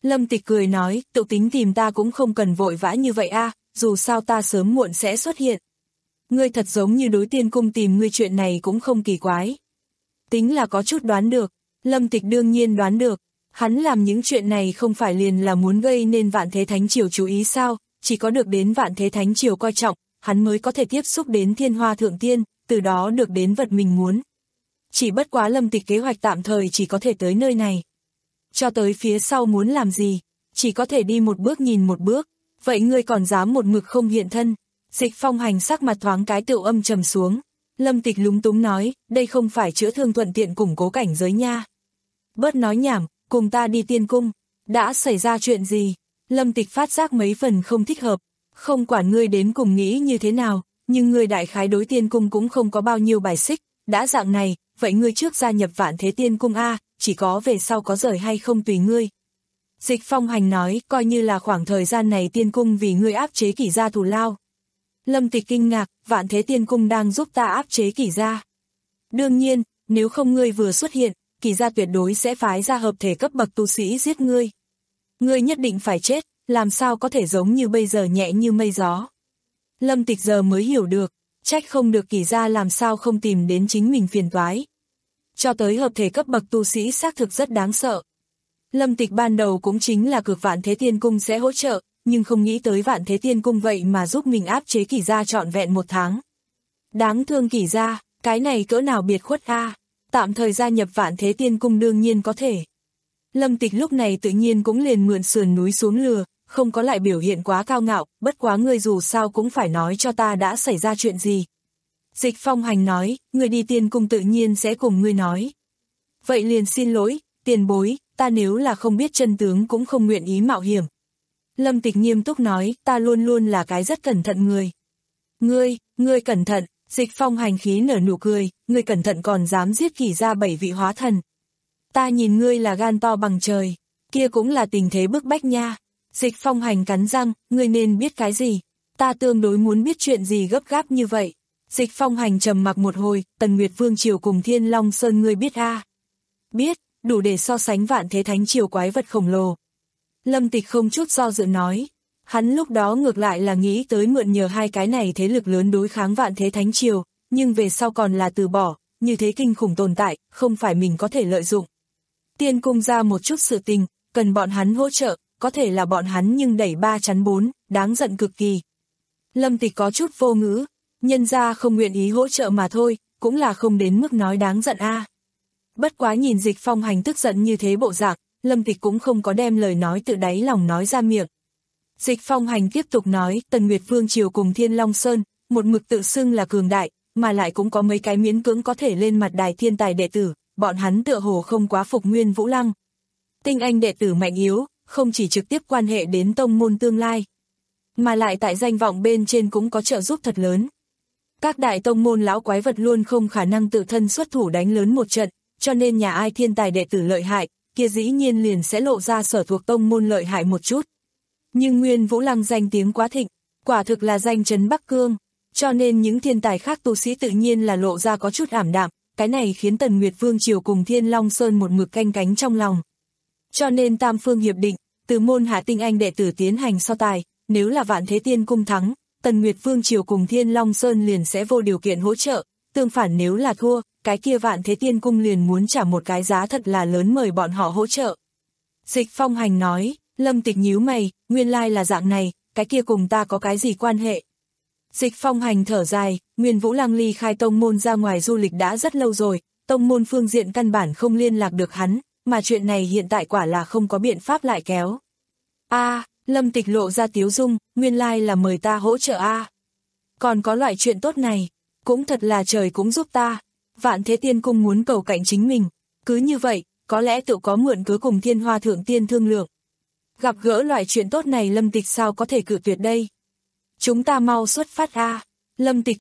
[SPEAKER 2] Lâm Tịch cười nói, tự tính tìm ta cũng không cần vội vã như vậy a, dù sao ta sớm muộn sẽ xuất hiện. Ngươi thật giống như đối tiên cung tìm ngươi chuyện này cũng không kỳ quái. Tính là có chút đoán được, Lâm Tịch đương nhiên đoán được, hắn làm những chuyện này không phải liền là muốn gây nên Vạn Thế Thánh Triều chú ý sao, chỉ có được đến Vạn Thế Thánh Triều coi trọng, hắn mới có thể tiếp xúc đến Thiên Hoa Thượng Tiên, từ đó được đến vật mình muốn. Chỉ bất quá Lâm Tịch kế hoạch tạm thời chỉ có thể tới nơi này. Cho tới phía sau muốn làm gì, chỉ có thể đi một bước nhìn một bước, vậy ngươi còn dám một mực không hiện thân. Dịch Phong Hành sắc mặt thoáng cái tựu âm trầm xuống. Lâm Tịch lúng túng nói, đây không phải chữa thương thuận tiện củng cố cảnh giới nha. Bớt nói nhảm, cùng ta đi tiên cung. Đã xảy ra chuyện gì? Lâm Tịch phát giác mấy phần không thích hợp. Không quản ngươi đến cùng nghĩ như thế nào, nhưng ngươi đại khái đối tiên cung cũng không có bao nhiêu bài xích. Đã dạng này, vậy ngươi trước gia nhập Vạn Thế Tiên Cung a, chỉ có về sau có rời hay không tùy ngươi. Dịch Phong Hành nói, coi như là khoảng thời gian này tiên cung vì ngươi áp chế Kỷ gia thù lao. Lâm Tịch kinh ngạc, Vạn Thế Tiên Cung đang giúp ta áp chế Kỷ gia. Đương nhiên, nếu không ngươi vừa xuất hiện, Kỷ gia tuyệt đối sẽ phái ra hợp thể cấp bậc tu sĩ giết ngươi. Ngươi nhất định phải chết, làm sao có thể giống như bây giờ nhẹ như mây gió. Lâm Tịch giờ mới hiểu được, trách không được Kỷ gia làm sao không tìm đến chính mình phiền toái. Cho tới hợp thể cấp bậc tu sĩ xác thực rất đáng sợ. Lâm Tịch ban đầu cũng chính là cực Vạn Thế Tiên Cung sẽ hỗ trợ, nhưng không nghĩ tới Vạn Thế Tiên Cung vậy mà giúp mình áp chế Kỷ gia trọn vẹn một tháng. Đáng thương Kỷ gia, cái này cỡ nào biệt khuất a, tạm thời gia nhập Vạn Thế Tiên Cung đương nhiên có thể. Lâm Tịch lúc này tự nhiên cũng liền mượn sườn núi xuống lừa, không có lại biểu hiện quá cao ngạo, bất quá ngươi dù sao cũng phải nói cho ta đã xảy ra chuyện gì. Dịch Phong Hành nói, ngươi đi tiên cung tự nhiên sẽ cùng ngươi nói. Vậy liền xin lỗi, tiền bối, ta nếu là không biết chân tướng cũng không nguyện ý mạo hiểm. Lâm Tịch nghiêm túc nói, ta luôn luôn là cái rất cẩn thận người. Ngươi, ngươi cẩn thận, Dịch Phong Hành khí nở nụ cười, ngươi cẩn thận còn dám giết Kỷ gia bảy vị hóa thần. Ta nhìn ngươi là gan to bằng trời, kia cũng là tình thế bức bách nha. Dịch Phong Hành cắn răng, ngươi nên biết cái gì, ta tương đối muốn biết chuyện gì gấp gáp như vậy. Dịch Phong Hành trầm mặc một hồi, Tần Nguyệt Vương Triều cùng Thiên Long Sơn ngươi biết a? À? Biết, đủ để so sánh Vạn Thế Thánh Triều quái vật khổng lồ. Lâm Tịch không chút do dự nói, hắn lúc đó ngược lại là nghĩ tới mượn nhờ hai cái này thế lực lớn đối kháng Vạn Thế Thánh Triều, nhưng về sau còn là từ bỏ, như thế kinh khủng tồn tại, không phải mình có thể lợi dụng. Tiên cung ra một chút sự tình, cần bọn hắn hỗ trợ, có thể là bọn hắn nhưng đẩy ba chắn bốn, đáng giận cực kỳ. Lâm Tịch có chút vô ngữ, nhân ra không nguyện ý hỗ trợ mà thôi, cũng là không đến mức nói đáng giận a. À. Bất quá nhìn Dịch Phong Hành tức giận như thế bộ dạng, Lâm Tịch cũng không có đem lời nói tự đáy lòng nói ra miệng. Dịch Phong Hành tiếp tục nói, Tần Nguyệt Vương Triều cùng Thiên Long Sơn, một mực tự xưng là cường đại, mà lại cũng có mấy cái miễn cưỡng có thể lên mặt đài thiên tài đệ tử, bọn hắn tựa hồ không quá phục Nguyên Vũ Lăng. Tinh anh đệ tử mạnh yếu, không chỉ trực tiếp quan hệ đến tông môn tương lai, mà lại tại danh vọng bên trên cũng có trợ giúp thật lớn. Các đại tông môn lão quái vật luôn không khả năng tự thân xuất thủ đánh lớn một trận, cho nên nhà ai thiên tài đệ tử lợi hại, kia dĩ nhiên liền sẽ lộ ra sở thuộc tông môn lợi hại một chút. Nhưng Nguyên Vũ Lăng danh tiếng quá thịnh, quả thực là danh chấn Bắc Cương, cho nên những thiên tài khác tu sĩ tự nhiên là lộ ra có chút ảm đạm, cái này khiến Tần Nguyệt Vương Triều cùng Thiên Long Sơn một mực canh cánh trong lòng. Cho nên tam phương hiệp định, từ môn hạ tinh anh đệ tử tiến hành so tài, nếu là Vạn Thế Tiên Cung thắng, Tần Nguyệt Vương Triều cùng Thiên Long Sơn liền sẽ vô điều kiện hỗ trợ, tương phản nếu là thua, cái kia Vạn Thế Tiên Cung liền muốn trả một cái giá thật là lớn mời bọn họ hỗ trợ. Dịch Phong Hành nói, Lâm Tịch nhíu mày, nguyên lai là dạng này, cái kia cùng ta có cái gì quan hệ? Dịch Phong Hành thở dài, Nguyên Vũ Lăng ly khai tông môn ra ngoài du lịch đã rất lâu rồi, tông môn phương diện căn bản không liên lạc được hắn, mà chuyện này hiện tại quả là không có biện pháp lại kéo. A, à, Lâm Tịch lộ ra tiếu dung, nguyên lai là mời ta hỗ trợ a. À. Còn có loại chuyện tốt này, cũng thật là trời cũng giúp ta. Vạn Thế Tiên Cung muốn cầu cạnh chính mình, cứ như vậy, có lẽ tự có mượn cớ cùng Thiên Hoa Thượng Tiên thương lượng. Gặp gỡ loại chuyện tốt này Lâm Tịch sao có thể cự tuyệt đây? Chúng ta mau xuất phát a. À. Lâm Tịch.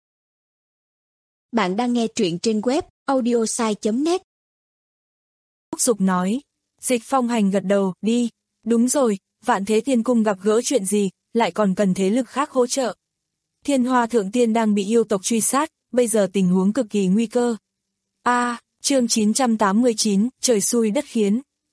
[SPEAKER 3] Bạn đang nghe truyện trên web audiosai chấm net.
[SPEAKER 2] Thúc giục nói, Dịch Phong Hành gật đầu, đi, đúng rồi, Vạn Thế Tiên Cung gặp gỡ chuyện gì, lại còn cần thế lực khác hỗ trợ. Thiên Hoa Thượng Tiên đang bị yêu tộc truy sát, bây giờ tình huống cực kỳ nguy cơ. A, à, chương chín trăm tám mươi chín, trời xui đất khiến.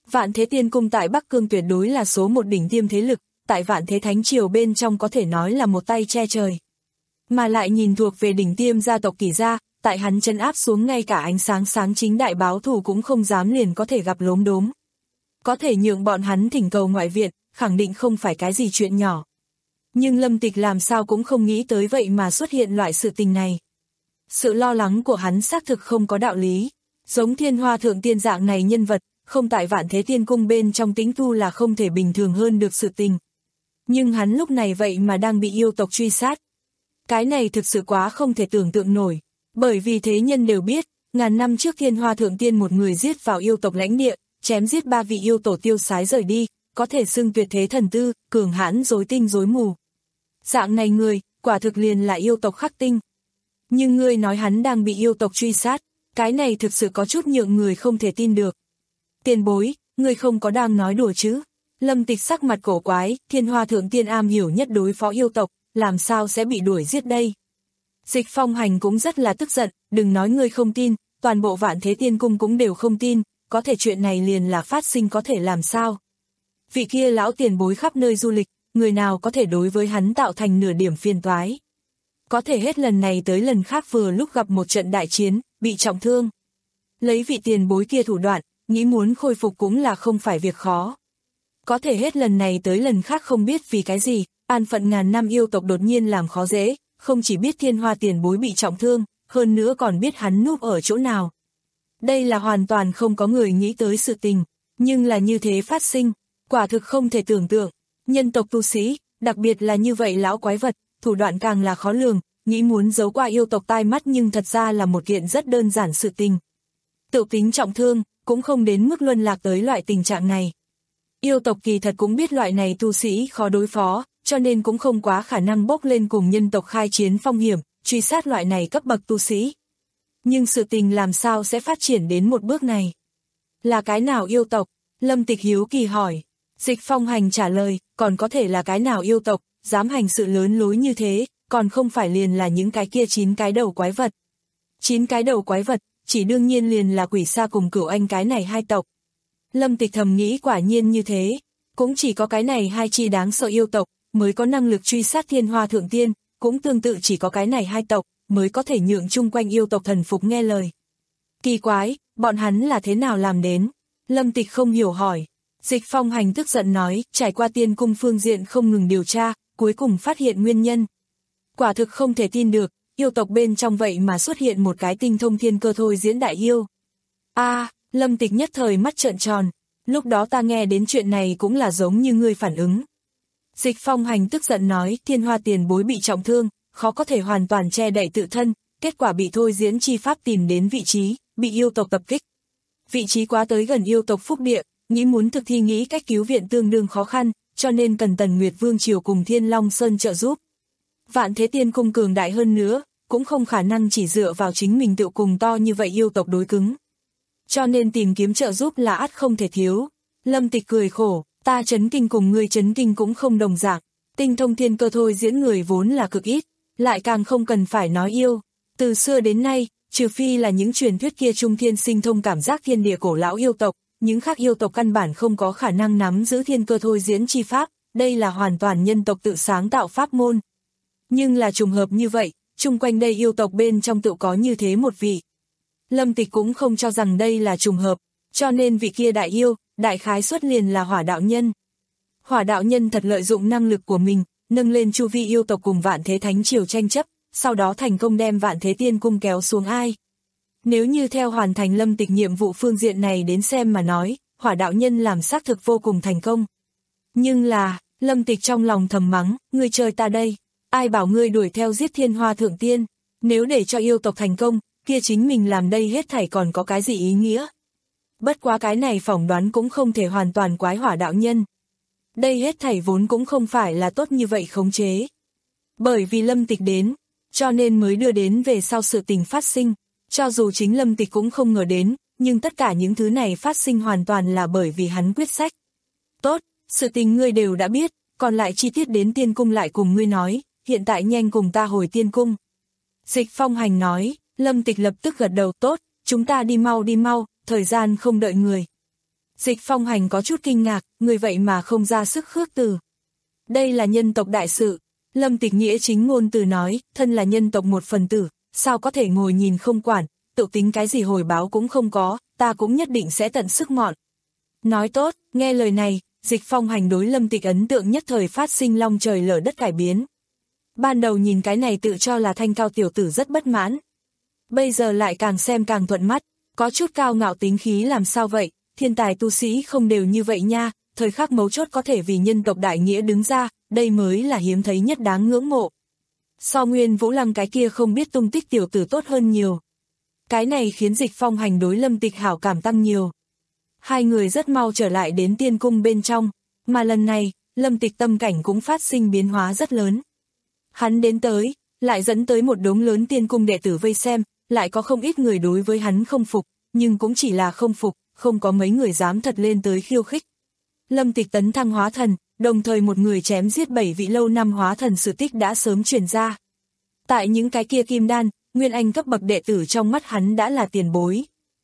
[SPEAKER 2] Vạn Thế Tiên Cung tại Bắc Cương tuyệt đối là số một đỉnh tiêm thế lực, tại Vạn Thế Thánh Triều bên trong có thể nói là một tay che trời. Mà lại nhìn thuộc về đỉnh tiêm gia tộc Kỷ gia, tại hắn trấn áp xuống ngay cả ánh sáng sáng chính đại báo thù cũng không dám liền có thể gặp lốm đốm. Có thể nhượng bọn hắn thỉnh cầu ngoại viện, khẳng định không phải cái gì chuyện nhỏ. Nhưng Lâm Tịch làm sao cũng không nghĩ tới vậy mà xuất hiện loại sự tình này. Sự lo lắng của hắn xác thực không có đạo lý. Giống Thiên Hoa Thượng Tiên dạng này nhân vật, không tại Vạn Thế Tiên Cung bên trong tính thu là không thể bình thường hơn được sự tình. Nhưng hắn lúc này vậy mà đang bị yêu tộc truy sát. Cái này thực sự quá không thể tưởng tượng nổi. Bởi vì thế nhân đều biết, ngàn năm trước Thiên Hoa Thượng Tiên một người giết vào yêu tộc lãnh địa, chém giết ba vị yêu tổ tiêu sái rời đi, có thể xưng tuyệt thế thần tư, cường hãn rối tinh rối mù. Dạng này người, quả thực liền là yêu tộc khắc tinh. Nhưng ngươi nói hắn đang bị yêu tộc truy sát, cái này thực sự có chút nhượng người không thể tin được. Tiền bối, ngươi không có đang nói đùa chứ? Lâm Tịch sắc mặt cổ quái, Thiên Hoa Thượng Tiên am hiểu nhất đối phó yêu tộc, làm sao sẽ bị đuổi giết đây? Dịch Phong Hành cũng rất là tức giận, đừng nói ngươi không tin, toàn bộ Vạn Thế Tiên Cung cũng đều không tin, có thể chuyện này liền là phát sinh có thể làm sao? Vị kia lão tiền bối khắp nơi du lịch, người nào có thể đối với hắn tạo thành nửa điểm phiền toái. Có thể hết lần này tới lần khác vừa lúc gặp một trận đại chiến, bị trọng thương. Lấy vị tiền bối kia thủ đoạn, nghĩ muốn khôi phục cũng là không phải việc khó. Có thể hết lần này tới lần khác không biết vì cái gì, an phận ngàn năm yêu tộc đột nhiên làm khó dễ, không chỉ biết Thiên Hoa tiền bối bị trọng thương, hơn nữa còn biết hắn núp ở chỗ nào. Đây là hoàn toàn không có người nghĩ tới sự tình, nhưng là như thế phát sinh, quả thực không thể tưởng tượng. Nhân tộc tu sĩ, đặc biệt là như vậy lão quái vật, thủ đoạn càng là khó lường, nghĩ muốn giấu qua yêu tộc tai mắt nhưng thật ra là một kiện rất đơn giản sự tình. Tự tính trọng thương, cũng không đến mức luân lạc tới loại tình trạng này. Yêu tộc kỳ thật cũng biết loại này tu sĩ khó đối phó, cho nên cũng không quá khả năng bốc lên cùng nhân tộc khai chiến phong hiểm, truy sát loại này cấp bậc tu sĩ. Nhưng sự tình làm sao sẽ phát triển đến một bước này? Là cái nào yêu tộc? Lâm Tịch hiếu kỳ hỏi. Dịch Phong Hành trả lời, còn có thể là cái nào yêu tộc, dám hành sự lớn lối như thế, còn không phải liền là những cái kia chín cái đầu quái vật. Chín cái đầu quái vật, chỉ đương nhiên liền là Quỷ Sa cùng Cửu Anh cái này hai tộc. Lâm Tịch thầm nghĩ quả nhiên như thế, cũng chỉ có cái này hai chi đáng sợ yêu tộc, mới có năng lực truy sát Thiên Hoa Thượng Tiên, cũng tương tự chỉ có cái này hai tộc, mới có thể nhượng chung quanh yêu tộc thần phục nghe lời. Kỳ quái, bọn hắn là thế nào làm đến? Lâm Tịch không hiểu hỏi. Dịch Phong Hành tức giận nói, trải qua Tiên Cung phương diện không ngừng điều tra, cuối cùng phát hiện nguyên nhân. Quả thực không thể tin được, yêu tộc bên trong vậy mà xuất hiện một cái tinh thông thiên cơ thôi diễn đại yêu. A, à, Lâm Tịch nhất thời mắt trợn tròn, lúc đó ta nghe đến chuyện này cũng là giống như ngươi phản ứng. Dịch Phong Hành tức giận nói, Thiên Hoa tiền bối bị trọng thương, khó có thể hoàn toàn che đậy tự thân, kết quả bị thôi diễn chi pháp tìm đến vị trí, bị yêu tộc tập kích. Vị trí quá tới gần yêu tộc phúc địa, nghĩ muốn thực thi nghĩ cách cứu viện tương đương khó khăn, cho nên cần Tần Nguyệt Vương Triều cùng Thiên Long Sơn trợ giúp. Vạn Thế Tiên Cung cường đại hơn nữa, cũng không khả năng chỉ dựa vào chính mình tự cùng to như vậy yêu tộc đối cứng. Cho nên tìm kiếm trợ giúp là ắt không thể thiếu. Lâm Tịch cười khổ, ta chấn kinh cùng ngươi chấn kinh cũng không đồng dạng, tinh thông thiên cơ thôi diễn người vốn là cực ít, lại càng không cần phải nói yêu. Từ xưa đến nay, trừ phi là những truyền thuyết kia trung thiên sinh thông cảm giác thiên địa cổ lão yêu tộc, những khác yêu tộc căn bản không có khả năng nắm giữ thiên cơ thôi diễn chi pháp, đây là hoàn toàn nhân tộc tự sáng tạo pháp môn. Nhưng là trùng hợp như vậy, chung quanh đây yêu tộc bên trong tự có như thế một vị. Lâm Tịch cũng không cho rằng đây là trùng hợp, cho nên vị kia đại yêu, đại khái xuất liền là Hỏa đạo nhân. Hỏa đạo nhân thật lợi dụng năng lực của mình, nâng lên chu vi yêu tộc cùng Vạn Thế Thánh Triều tranh chấp, sau đó thành công đem Vạn Thế Tiên Cung kéo xuống ai. Nếu như theo hoàn thành Lâm Tịch nhiệm vụ phương diện này đến xem mà nói, Hỏa đạo nhân làm xác thực vô cùng thành công. Nhưng là, Lâm Tịch trong lòng thầm mắng, ngươi chơi ta đây, ai bảo ngươi đuổi theo giết Thiên Hoa Thượng Tiên, nếu để cho yêu tộc thành công, kia chính mình làm đây hết thảy còn có cái gì ý nghĩa. Bất quá cái này phỏng đoán cũng không thể hoàn toàn quái Hỏa đạo nhân. Đây hết thảy vốn cũng không phải là tốt như vậy khống chế. Bởi vì Lâm Tịch đến, cho nên mới đưa đến về sau sự tình phát sinh. Cho dù chính Lâm Tịch cũng không ngờ đến, nhưng tất cả những thứ này phát sinh hoàn toàn là bởi vì hắn quyết sách. Tốt, sự tình ngươi đều đã biết, còn lại chi tiết đến Tiên Cung lại cùng ngươi nói, hiện tại nhanh cùng ta hồi Tiên Cung. Dịch Phong Hành nói, Lâm Tịch lập tức gật đầu, tốt, chúng ta đi mau đi mau, thời gian không đợi người. Dịch Phong Hành có chút kinh ngạc, người vậy mà không ra sức khước từ. Đây là nhân tộc đại sự. Lâm Tịch nghĩa chính ngôn từ nói, thân là nhân tộc một phần tử, sao có thể ngồi nhìn không quản, tự tính cái gì hồi báo cũng không có, ta cũng nhất định sẽ tận sức mọn. Nói tốt, nghe lời này, Dịch Phong Hành đối Lâm Tịch ấn tượng nhất thời phát sinh long trời lở đất cải biến. Ban đầu nhìn cái này tự cho là thanh cao tiểu tử rất bất mãn. Bây giờ lại càng xem càng thuận mắt, có chút cao ngạo tính khí làm sao vậy, thiên tài tu sĩ không đều như vậy nha, thời khắc mấu chốt có thể vì nhân tộc đại nghĩa đứng ra, đây mới là hiếm thấy nhất đáng ngưỡng mộ. So Nguyên Vũ Lăng cái kia không biết tung tích tiểu tử tốt hơn nhiều. Cái này khiến Dịch Phong Hành đối Lâm Tịch hảo cảm tăng nhiều. Hai người rất mau trở lại đến tiên cung bên trong, mà lần này, Lâm Tịch tâm cảnh cũng phát sinh biến hóa rất lớn. Hắn đến tới, lại dẫn tới một đống lớn tiên cung đệ tử vây xem, lại có không ít người đối với hắn không phục, nhưng cũng chỉ là không phục, không có mấy người dám thật lên tới khiêu khích. Lâm Tịch tấn thăng hóa thần, đồng thời một người chém giết bảy vị lâu năm hóa thần sự tích đã sớm truyền ra. Tại những cái kia kim đan, nguyên anh cấp bậc đệ tử trong mắt hắn đã là tiền bối.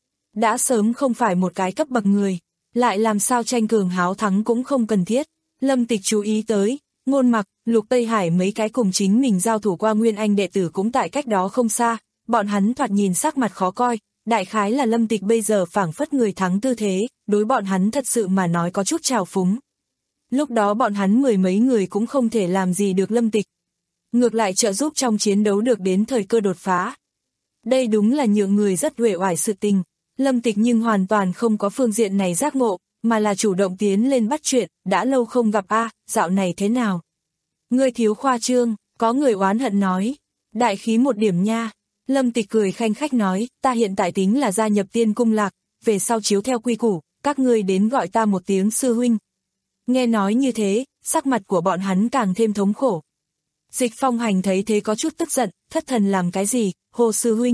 [SPEAKER 2] Đã sớm không phải một cái cấp bậc người, lại làm sao tranh cường háo thắng cũng không cần thiết. Lâm Tịch chú ý tới, Ngôn Mặc, Lục Tây Hải mấy cái cùng chính mình giao thủ qua nguyên anh đệ tử cũng tại cách đó không xa, bọn hắn thoạt nhìn sắc mặt khó coi, đại khái là Lâm Tịch bây giờ phảng phất người thắng tư thế, đối bọn hắn thật sự mà nói có chút trào phúng. Lúc đó bọn hắn mười mấy người cũng không thể làm gì được Lâm Tịch. Ngược lại trợ giúp trong chiến đấu được đến thời cơ đột phá. Đây đúng là nhượng người rất uể oải sự tình. Lâm Tịch nhưng hoàn toàn không có phương diện này giác ngộ, mà là chủ động tiến lên bắt chuyện, đã lâu không gặp a, dạo này thế nào? Ngươi thiếu khoa trương, có người oán hận nói. Đại khí một điểm nha. Lâm Tịch cười khanh khách nói, ta hiện tại tính là gia nhập tiên cung lạc, về sau chiếu theo quy củ, các ngươi đến gọi ta một tiếng sư huynh. Nghe nói như thế, sắc mặt của bọn hắn càng thêm thống khổ. Dịch Phong Hành thấy thế có chút tức giận, thất thần làm cái gì, hô sư huynh.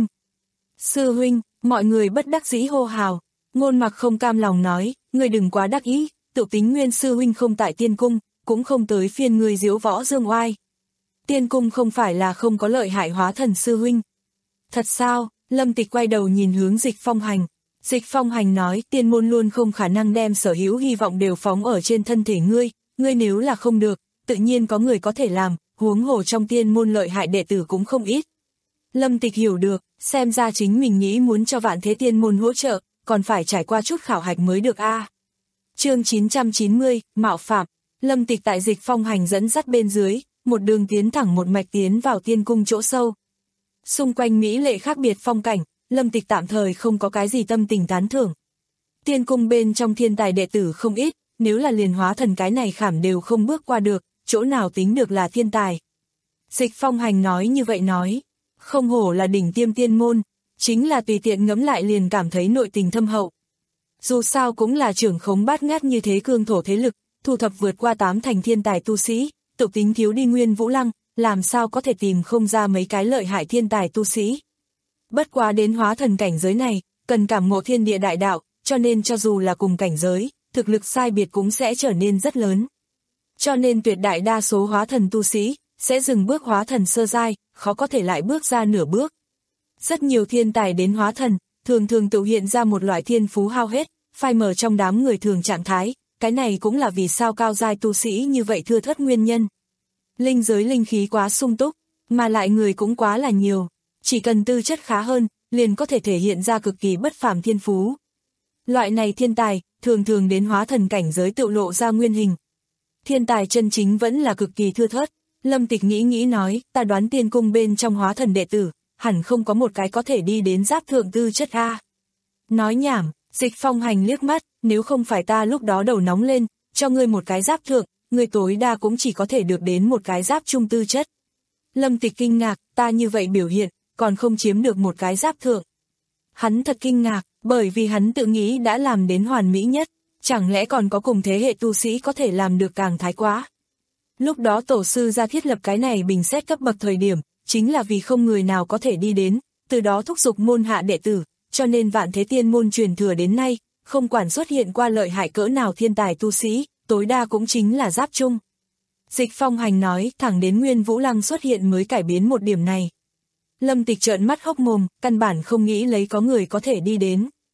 [SPEAKER 2] Sư huynh, mọi người bất đắc dĩ hô hào. Ngôn Mặc không cam lòng nói, ngươi đừng quá đắc ý, tự tính nguyên sư huynh không tại tiên cung, cũng không tới phiên ngươi diễu võ dương oai. Tiên cung không phải là không có lợi hại hóa thần sư huynh. Thật sao? Lâm Tịch quay đầu nhìn hướng Dịch Phong Hành. Dịch Phong Hành nói, tiên môn luôn không khả năng đem sở hữu hy vọng đều phóng ở trên thân thể ngươi, ngươi nếu là không được, tự nhiên có người có thể làm, huống hồ trong tiên môn lợi hại đệ tử cũng không ít. Lâm Tịch hiểu được, xem ra chính mình nghĩ muốn cho vạn thế tiên môn hỗ trợ, còn phải trải qua chút khảo hạch mới được a. À. Chương chín trăm chín mươi, mạo phạm. Lâm Tịch tại Dịch Phong Hành dẫn dắt bên dưới, một đường tiến thẳng một mạch tiến vào tiên cung chỗ sâu. Xung quanh mỹ lệ khác biệt phong cảnh, Lâm Tịch tạm thời không có cái gì tâm tình tán thưởng. Tiên cung bên trong thiên tài đệ tử không ít, nếu là liền hóa thần cái này khảm đều không bước qua được, chỗ nào tính được là thiên tài. Dịch Phong Hành nói như vậy nói, không hổ là đỉnh tiêm tiên môn, chính là tùy tiện ngẫm lại liền cảm thấy nội tình thâm hậu. Dù sao cũng là trưởng khống bát ngát như thế cương thổ thế lực, thu thập vượt qua tám thành thiên tài tu sĩ, tự tính thiếu đi Nguyên Vũ Lăng, làm sao có thể tìm không ra mấy cái lợi hại thiên tài tu sĩ. Bất quá đến hóa thần cảnh giới này, cần cảm ngộ thiên địa đại đạo, cho nên cho dù là cùng cảnh giới, thực lực sai biệt cũng sẽ trở nên rất lớn. Cho nên tuyệt đại đa số hóa thần tu sĩ, sẽ dừng bước hóa thần sơ giai, khó có thể lại bước ra nửa bước. Rất nhiều thiên tài đến hóa thần, thường thường tự hiện ra một loại thiên phú hao hết, phai mờ trong đám người thường trạng thái, cái này cũng là vì sao cao giai tu sĩ như vậy thưa thớt nguyên nhân. Linh giới linh khí quá sung túc, mà lại người cũng quá là nhiều, chỉ cần tư chất khá hơn, liền có thể thể hiện ra cực kỳ bất phàm thiên phú. Loại này thiên tài, thường thường đến hóa thần cảnh giới tự lộ ra nguyên hình. Thiên tài chân chính vẫn là cực kỳ thưa thớt. Lâm Tịch nghĩ nghĩ nói, ta đoán tiên cung bên trong hóa thần đệ tử, hẳn không có một cái có thể đi đến giáp thượng tư chất a. Nói nhảm, Dịch Phong Hành liếc mắt, nếu không phải ta lúc đó đầu nóng lên, cho ngươi một cái giáp thượng, ngươi tối đa cũng chỉ có thể được đến một cái giáp trung tư chất. Lâm Tịch kinh ngạc, ta như vậy biểu hiện, còn không chiếm được một cái giáp thượng. Hắn thật kinh ngạc, bởi vì hắn tự nghĩ đã làm đến hoàn mỹ nhất, chẳng lẽ còn có cùng thế hệ tu sĩ có thể làm được càng thái quá. Lúc đó tổ sư ra thiết lập cái này bình xét cấp bậc thời điểm, chính là vì không người nào có thể đi đến, từ đó thúc giục môn hạ đệ tử, cho nên vạn thế tiên môn truyền thừa đến nay, không quản xuất hiện qua lợi hại cỡ nào thiên tài tu sĩ, tối đa cũng chính là giáp trung. Dịch Phong Hành nói, thẳng đến Nguyên Vũ Lăng xuất hiện mới cải biến một điểm này. Lâm Tịch trợn mắt hốc mồm, căn bản không nghĩ lấy có người có thể đi đến.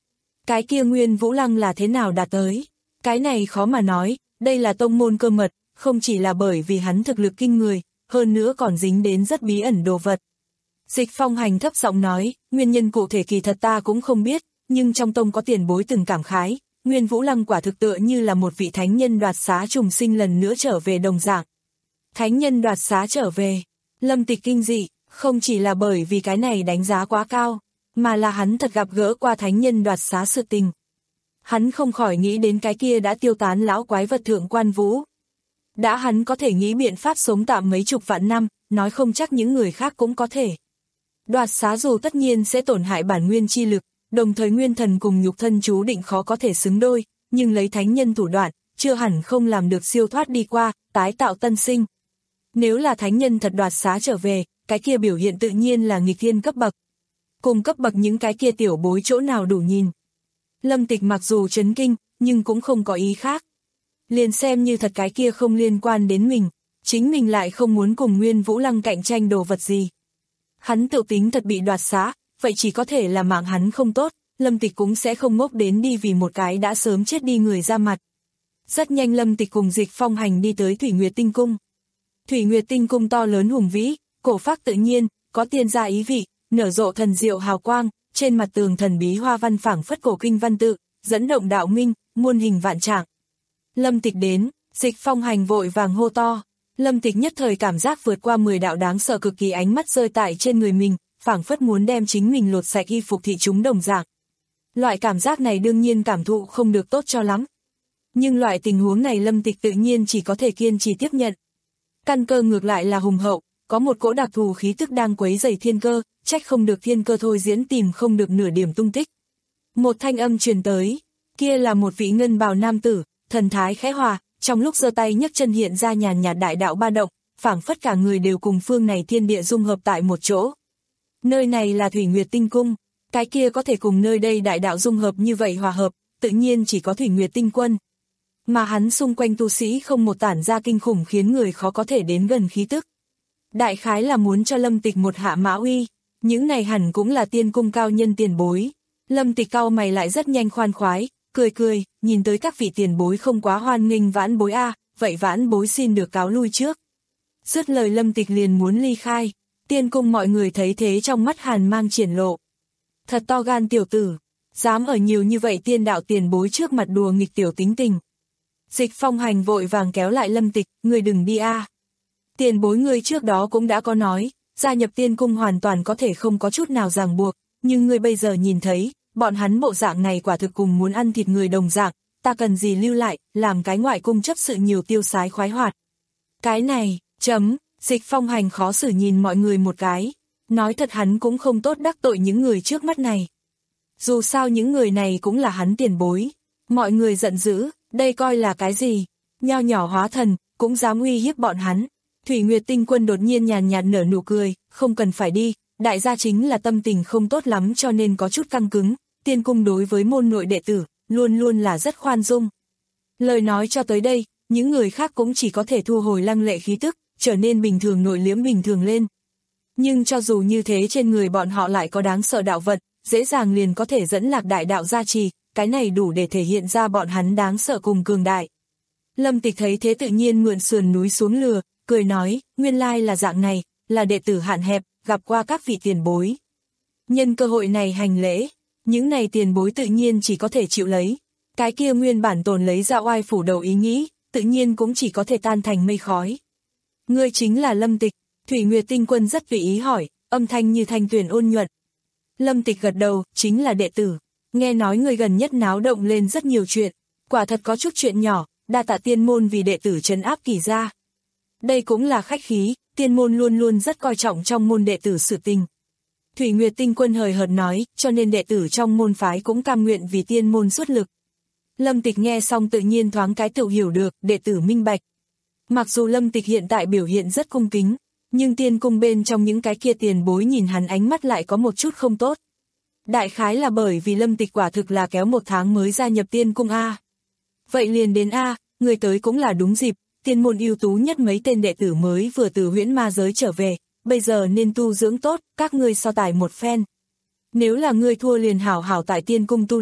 [SPEAKER 2] Cái kia Nguyên Vũ Lăng là thế nào đạt tới? Cái này khó mà nói, đây là tông môn cơ mật, không chỉ là bởi vì hắn thực lực kinh người, hơn nữa còn dính đến rất bí ẩn đồ vật. Dịch Phong Hành thấp giọng nói, nguyên nhân cụ thể kỳ thật ta cũng không biết, nhưng trong tông có tiền bối từng cảm khái, Nguyên Vũ Lăng quả thực tựa như là một vị thánh nhân đoạt xá trùng sinh lần nữa trở về đồng dạng. Thánh nhân đoạt xá trở về, Lâm Tịch kinh dị, không chỉ là bởi vì cái này đánh giá quá cao, mà là hắn thật gặp gỡ qua thánh nhân đoạt xá sự tình. Hắn không khỏi nghĩ đến cái kia đã tiêu tán lão quái vật Thượng Quan Vũ. Đã hắn có thể nghĩ biện pháp sống tạm mấy chục vạn năm, nói không chắc những người khác cũng có thể. Đoạt xá dù tất nhiên sẽ tổn hại bản nguyên chi lực, đồng thời nguyên thần cùng nhục thân chú định khó có thể xứng đôi, nhưng lấy thánh nhân thủ đoạn, chưa hẳn không làm được siêu thoát đi qua, tái tạo tân sinh. Nếu là thánh nhân thật đoạt xá trở về, cái kia biểu hiện tự nhiên là nghịch thiên cấp bậc. Cùng cấp bậc những cái kia tiểu bối chỗ nào đủ nhìn. Lâm Tịch mặc dù chấn kinh, nhưng cũng không có ý khác. Liền xem như thật cái kia không liên quan đến mình, chính mình lại không muốn cùng Nguyên Vũ Lăng cạnh tranh đồ vật gì. Hắn tự tính thật bị đoạt xá, vậy chỉ có thể là mạng hắn không tốt, Lâm Tịch cũng sẽ không ngốc đến đi vì một cái đã sớm chết đi người ra mặt. Rất nhanh Lâm Tịch cùng Dịch Phong Hành đi tới Thủy Nguyệt Tinh Cung. Thủy Nguyệt Tinh Cung to lớn hùng vĩ, cổ phác tự nhiên, có tiên gia ý vị, nở rộ thần diệu hào quang, trên mặt tường thần bí hoa văn phảng phất cổ kinh văn tự, dẫn động đạo minh, muôn hình vạn trạng. Lâm Tịch đến, Dịch Phong Hành vội vàng hô to. Lâm Tịch nhất thời cảm giác vượt qua mười đạo đáng sợ cực kỳ ánh mắt rơi tại trên người mình, phảng phất muốn đem chính mình lột sạch y phục thị chúng đồng dạng. Loại cảm giác này đương nhiên cảm thụ không được tốt cho lắm. Nhưng loại tình huống này Lâm Tịch tự nhiên chỉ có thể kiên trì tiếp nhận. Căn cơ ngược lại là hùng hậu, có một cỗ đặc thù khí tức đang quấy rầy thiên cơ, trách không được thiên cơ thôi diễn tìm không được nửa điểm tung tích. Một thanh âm truyền tới, kia là một vị ngân bào nam tử, thần thái khẽ hòa, trong lúc giơ tay nhấc chân hiện ra nhàn nhạt đại đạo ba động, phảng phất cả người đều cùng phương này thiên địa dung hợp tại một chỗ. Nơi này là Thủy Nguyệt Tinh Cung, cái kia có thể cùng nơi đây đại đạo dung hợp như vậy hòa hợp, tự nhiên chỉ có Thủy Nguyệt Tinh Quân. Mà hắn xung quanh tu sĩ không một tản ra kinh khủng khiến người khó có thể đến gần khí tức. Đại khái là muốn cho Lâm Tịch một hạ mã uy, những này hẳn cũng là tiên cung cao nhân tiền bối. Lâm Tịch cau mày lại rất nhanh khoan khoái, cười cười, nhìn tới các vị tiền bối không quá hoan nghênh vãn bối a, vậy vãn bối xin được cáo lui trước. Dứt lời Lâm Tịch liền muốn ly khai, tiên cung mọi người thấy thế trong mắt hàn mang triển lộ. Thật to gan tiểu tử, dám ở nhiều như vậy tiên đạo tiền bối trước mặt đùa nghịch tiểu tính tình. Dịch Phong Hành vội vàng kéo lại Lâm Tịch, người đừng đi a. Tiền bối người trước đó cũng đã có nói, gia nhập tiên cung hoàn toàn có thể không có chút nào ràng buộc, nhưng người bây giờ nhìn thấy, bọn hắn bộ dạng này quả thực cùng muốn ăn thịt người đồng dạng, ta cần gì lưu lại, làm cái ngoại cung chấp sự nhiều tiêu sái khoái hoạt. Cái này, chấm, Dịch Phong Hành khó xử nhìn mọi người một cái, nói thật hắn cũng không tốt đắc tội những người trước mắt này. Dù sao những người này cũng là hắn tiền bối, mọi người giận dữ, đây coi là cái gì, nho nhỏ hóa thần, cũng dám uy hiếp bọn hắn. Thủy Nguyệt Tinh Quân đột nhiên nhàn nhạt nở nụ cười, không cần phải đi, đại gia chính là tâm tình không tốt lắm cho nên có chút căng cứng, tiên cung đối với môn nội đệ tử, luôn luôn là rất khoan dung. Lời nói cho tới đây, những người khác cũng chỉ có thể thu hồi lăng lệ khí tức, trở nên bình thường nội liễm bình thường lên. Nhưng cho dù như thế trên người bọn họ lại có đáng sợ đạo vật, dễ dàng liền có thể dẫn lạc đại đạo gia trì, cái này đủ để thể hiện ra bọn hắn đáng sợ cùng cường đại. Lâm Tịch thấy thế tự nhiên mượn sườn núi xuống lừa, cười nói, nguyên lai là dạng này, là đệ tử hạn hẹp, gặp qua các vị tiền bối. Nhân cơ hội này hành lễ, những này tiền bối tự nhiên chỉ có thể chịu lấy. Cái kia nguyên bản tồn lấy ra oai phủ đầu ý nghĩ, tự nhiên cũng chỉ có thể tan thành mây khói. Ngươi chính là Lâm Tịch, Thủy Nguyệt Tinh Quân rất tùy ý hỏi, âm thanh như thanh tuyền ôn nhuận. Lâm Tịch gật đầu, chính là đệ tử. Nghe nói người gần nhất náo động lên rất nhiều chuyện, quả thật có chút chuyện nhỏ, đa tạ tiên môn vì đệ tử trấn áp kỳ gia. Đây cũng là khách khí, tiên môn luôn luôn rất coi trọng trong môn đệ tử sự tình. Thủy Nguyệt Tinh Quân hời hợt nói, cho nên đệ tử trong môn phái cũng cam nguyện vì tiên môn xuất lực. Lâm Tịch nghe xong tự nhiên thoáng cái tự hiểu được, đệ tử minh bạch. Mặc dù Lâm Tịch hiện tại biểu hiện rất cung kính, nhưng tiên cung bên trong những cái kia tiền bối nhìn hắn ánh mắt lại có một chút không tốt. Đại khái là bởi vì Lâm Tịch quả thực là kéo một tháng mới gia nhập tiên cung A. Vậy liền đến A, người tới cũng là đúng dịp, tiên môn ưu tú nhất mấy tên đệ tử mới vừa từ huyễn ma giới trở về, bây giờ nên tu dưỡng tốt, các ngươi so tài một phen. Nếu là ngươi thua liền hảo hảo tại tiên cung tu luyện,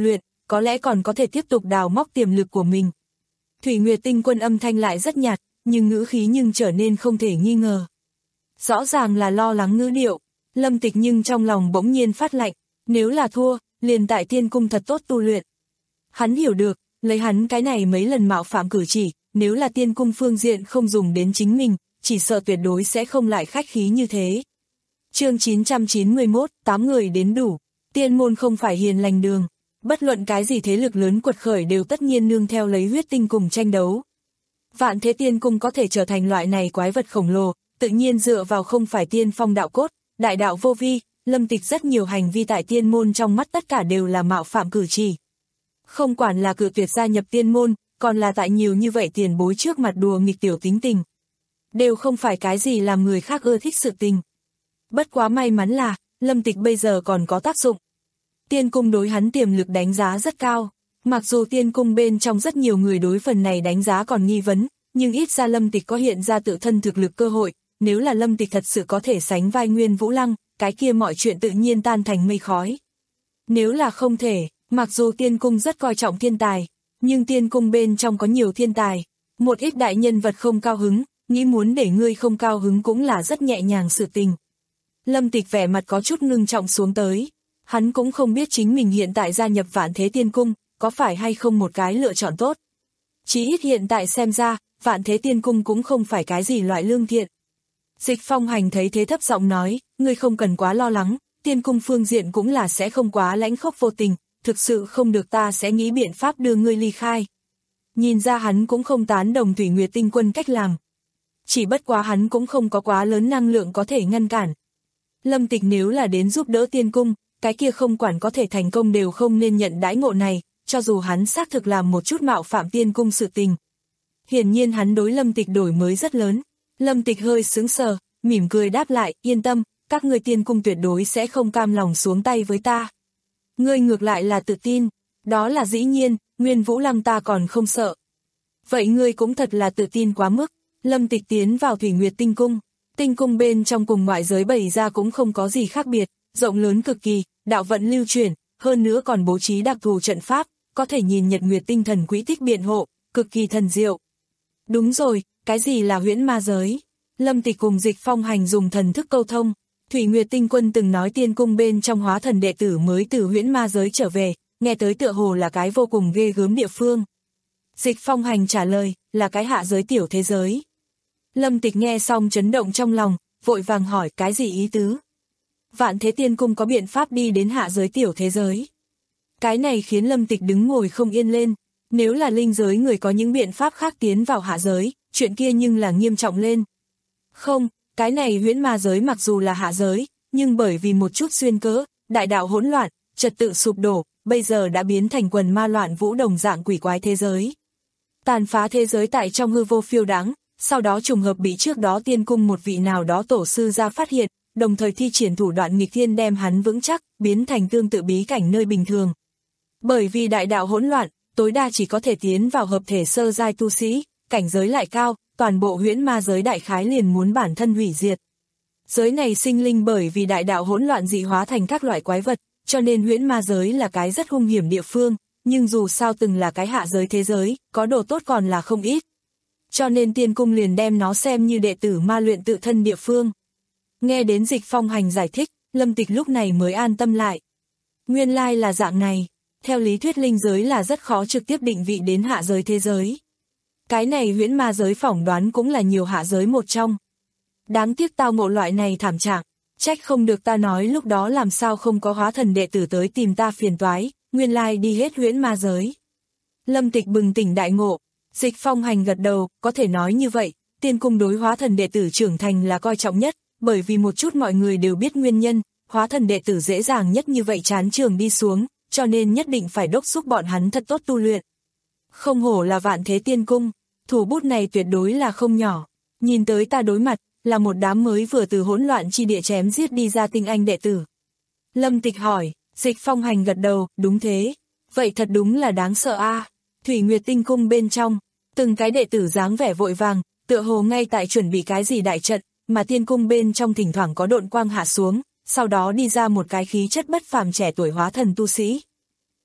[SPEAKER 2] có lẽ còn có thể tiếp tục đào móc tiềm lực của mình. Thủy Nguyệt Tinh Quân âm thanh lại rất nhạt, nhưng ngữ khí nhưng trở nên không thể nghi ngờ. Rõ ràng là lo lắng ngữ điệu, Lâm Tịch nhưng trong lòng bỗng nhiên phát lạnh, nếu là thua, liền tại tiên cung thật tốt tu luyện. Hắn hiểu được, lấy hắn cái này mấy lần mạo phạm cử chỉ, nếu là tiên cung phương diện không dùng đến chính mình, chỉ sợ tuyệt đối sẽ không lại khách khí như thế. Chương chín trăm chín mươi mốt, tám người đến đủ, tiên môn không phải hiền lành đường, bất luận cái gì thế lực lớn quật khởi đều tất nhiên nương theo lấy huyết tinh cùng tranh đấu. Vạn Thế Tiên Cung có thể trở thành loại này quái vật khổng lồ, tự nhiên dựa vào không phải tiên phong đạo cốt, đại đạo vô vi, Lâm Tịch rất nhiều hành vi tại tiên môn trong mắt tất cả đều là mạo phạm cử chỉ. Không quản là cự tuyệt gia nhập tiên môn, còn là tại nhiều như vậy tiền bối trước mặt đùa nghịch tiểu tính tình. Đều không phải cái gì làm người khác ưa thích sự tình. Bất quá may mắn là, Lâm Tịch bây giờ còn có tác dụng. Tiên cung đối hắn tiềm lực đánh giá rất cao. Mặc dù tiên cung bên trong rất nhiều người đối phần này đánh giá còn nghi vấn, nhưng ít ra Lâm Tịch có hiện ra tự thân thực lực cơ hội, nếu là Lâm Tịch thật sự có thể sánh vai Nguyên Vũ Lăng, cái kia mọi chuyện tự nhiên tan thành mây khói. Nếu là không thể, mặc dù tiên cung rất coi trọng thiên tài, nhưng tiên cung bên trong có nhiều thiên tài, một ít đại nhân vật không cao hứng, nghĩ muốn để ngươi không cao hứng cũng là rất nhẹ nhàng sự tình. Lâm Tịch vẻ mặt có chút ngưng trọng xuống tới, hắn cũng không biết chính mình hiện tại gia nhập Vạn Thế Tiên Cung, có phải hay không một cái lựa chọn tốt. Chỉ ít hiện tại xem ra, Vạn Thế Tiên Cung cũng không phải cái gì loại lương thiện. Dịch Phong Hành thấy thế thấp giọng nói, ngươi không cần quá lo lắng, tiên cung phương diện cũng là sẽ không quá lãnh khốc vô tình, thực sự không được ta sẽ nghĩ biện pháp đưa ngươi ly khai. Nhìn ra hắn cũng không tán đồng Thủy Nguyệt Tinh Quân cách làm. Chỉ bất quá hắn cũng không có quá lớn năng lượng có thể ngăn cản. Lâm Tịch nếu là đến giúp đỡ tiên cung, cái kia không quản có thể thành công đều không nên nhận đãi ngộ này, cho dù hắn xác thực làm một chút mạo phạm tiên cung sự tình. Hiển nhiên hắn đối Lâm Tịch đổi mới rất lớn. Lâm Tịch hơi sững sờ, mỉm cười đáp lại, yên tâm, các ngươi tiên cung tuyệt đối sẽ không cam lòng xuống tay với ta. Ngươi ngược lại là tự tin, đó là dĩ nhiên, Nguyên Vũ Lăng ta còn không sợ. Vậy ngươi cũng thật là tự tin quá mức. Lâm Tịch tiến vào Thủy Nguyệt Tinh Cung, tinh cung bên trong cùng ngoại giới bày ra cũng không có gì khác biệt, rộng lớn cực kỳ, đạo vận lưu chuyển, hơn nữa còn bố trí đặc thù trận pháp, có thể nhìn nhật nguyệt tinh thần quỹ tích biện hộ, cực kỳ thần diệu. Đúng rồi, cái gì là huyễn ma giới? Lâm Tịch cùng Dịch Phong Hành dùng thần thức câu thông. Thủy Nguyệt Tinh Quân từng nói tiên cung bên trong hóa thần đệ tử mới từ huyễn ma giới trở về, nghe tới tựa hồ là cái vô cùng ghê gớm địa phương. Dịch Phong Hành trả lời, là cái hạ giới tiểu thế giới. Lâm Tịch nghe xong chấn động trong lòng, vội vàng hỏi cái gì ý tứ. Vạn Thế Tiên Cung có biện pháp đi đến hạ giới tiểu thế giới. Cái này khiến Lâm Tịch đứng ngồi không yên lên, nếu là linh giới người có những biện pháp khác tiến vào hạ giới, chuyện kia nhưng là nghiêm trọng lên. Không, cái này huyễn ma giới mặc dù là hạ giới, nhưng bởi vì một chút xuyên cớ, đại đạo hỗn loạn, trật tự sụp đổ, bây giờ đã biến thành quần ma loạn vũ đồng dạng quỷ quái thế giới. Tàn phá thế giới tại trong hư vô phiêu đáng, sau đó trùng hợp bị trước đó tiên cung một vị nào đó tổ sư ra phát hiện, đồng thời thi triển thủ đoạn nghịch thiên đem hắn vững chắc, biến thành tương tự bí cảnh nơi bình thường. Bởi vì đại đạo hỗn loạn, tối đa chỉ có thể tiến vào hợp thể sơ giai tu sĩ, cảnh giới lại cao, toàn bộ huyễn ma giới đại khái liền muốn bản thân hủy diệt. Giới này sinh linh bởi vì đại đạo hỗn loạn dị hóa thành các loại quái vật, cho nên huyễn ma giới là cái rất hung hiểm địa phương, nhưng dù sao từng là cái hạ giới thế giới, có đồ tốt còn là không ít. Cho nên tiên cung liền đem nó xem như đệ tử ma luyện tự thân địa phương. Nghe đến Dịch Phong Hành giải thích, Lâm Tịch lúc này mới an tâm lại. Nguyên lai là dạng này, theo lý thuyết linh giới là rất khó trực tiếp định vị đến hạ giới thế giới. Cái này huyễn ma giới phỏng đoán cũng là nhiều hạ giới một trong. Đáng tiếc tao ngộ loại này thảm trạng, trách không được ta nói lúc đó làm sao không có hóa thần đệ tử tới tìm ta phiền toái, nguyên lai đi hết huyễn ma giới. Lâm Tịch bừng tỉnh đại ngộ, Dịch Phong Hành gật đầu, có thể nói như vậy, tiên cung đối hóa thần đệ tử trưởng thành là coi trọng nhất, bởi vì một chút mọi người đều biết nguyên nhân, hóa thần đệ tử dễ dàng nhất như vậy chán trường đi xuống, cho nên nhất định phải đốc thúc bọn hắn thật tốt tu luyện. Không hổ là Vạn Thế Tiên Cung, thủ bút này tuyệt đối là không nhỏ, nhìn tới ta đối mặt, là một đám mới vừa từ hỗn loạn chi địa chém giết đi ra tinh anh đệ tử. Lâm Tịch hỏi, Dịch Phong Hành gật đầu, đúng thế, vậy thật đúng là đáng sợ a. Thủy Nguyệt Tinh Cung bên trong, từng cái đệ tử dáng vẻ vội vàng, tựa hồ ngay tại chuẩn bị cái gì đại trận, mà tiên cung bên trong thỉnh thoảng có độn quang hạ xuống, sau đó đi ra một cái khí chất bất phàm trẻ tuổi hóa thần tu sĩ.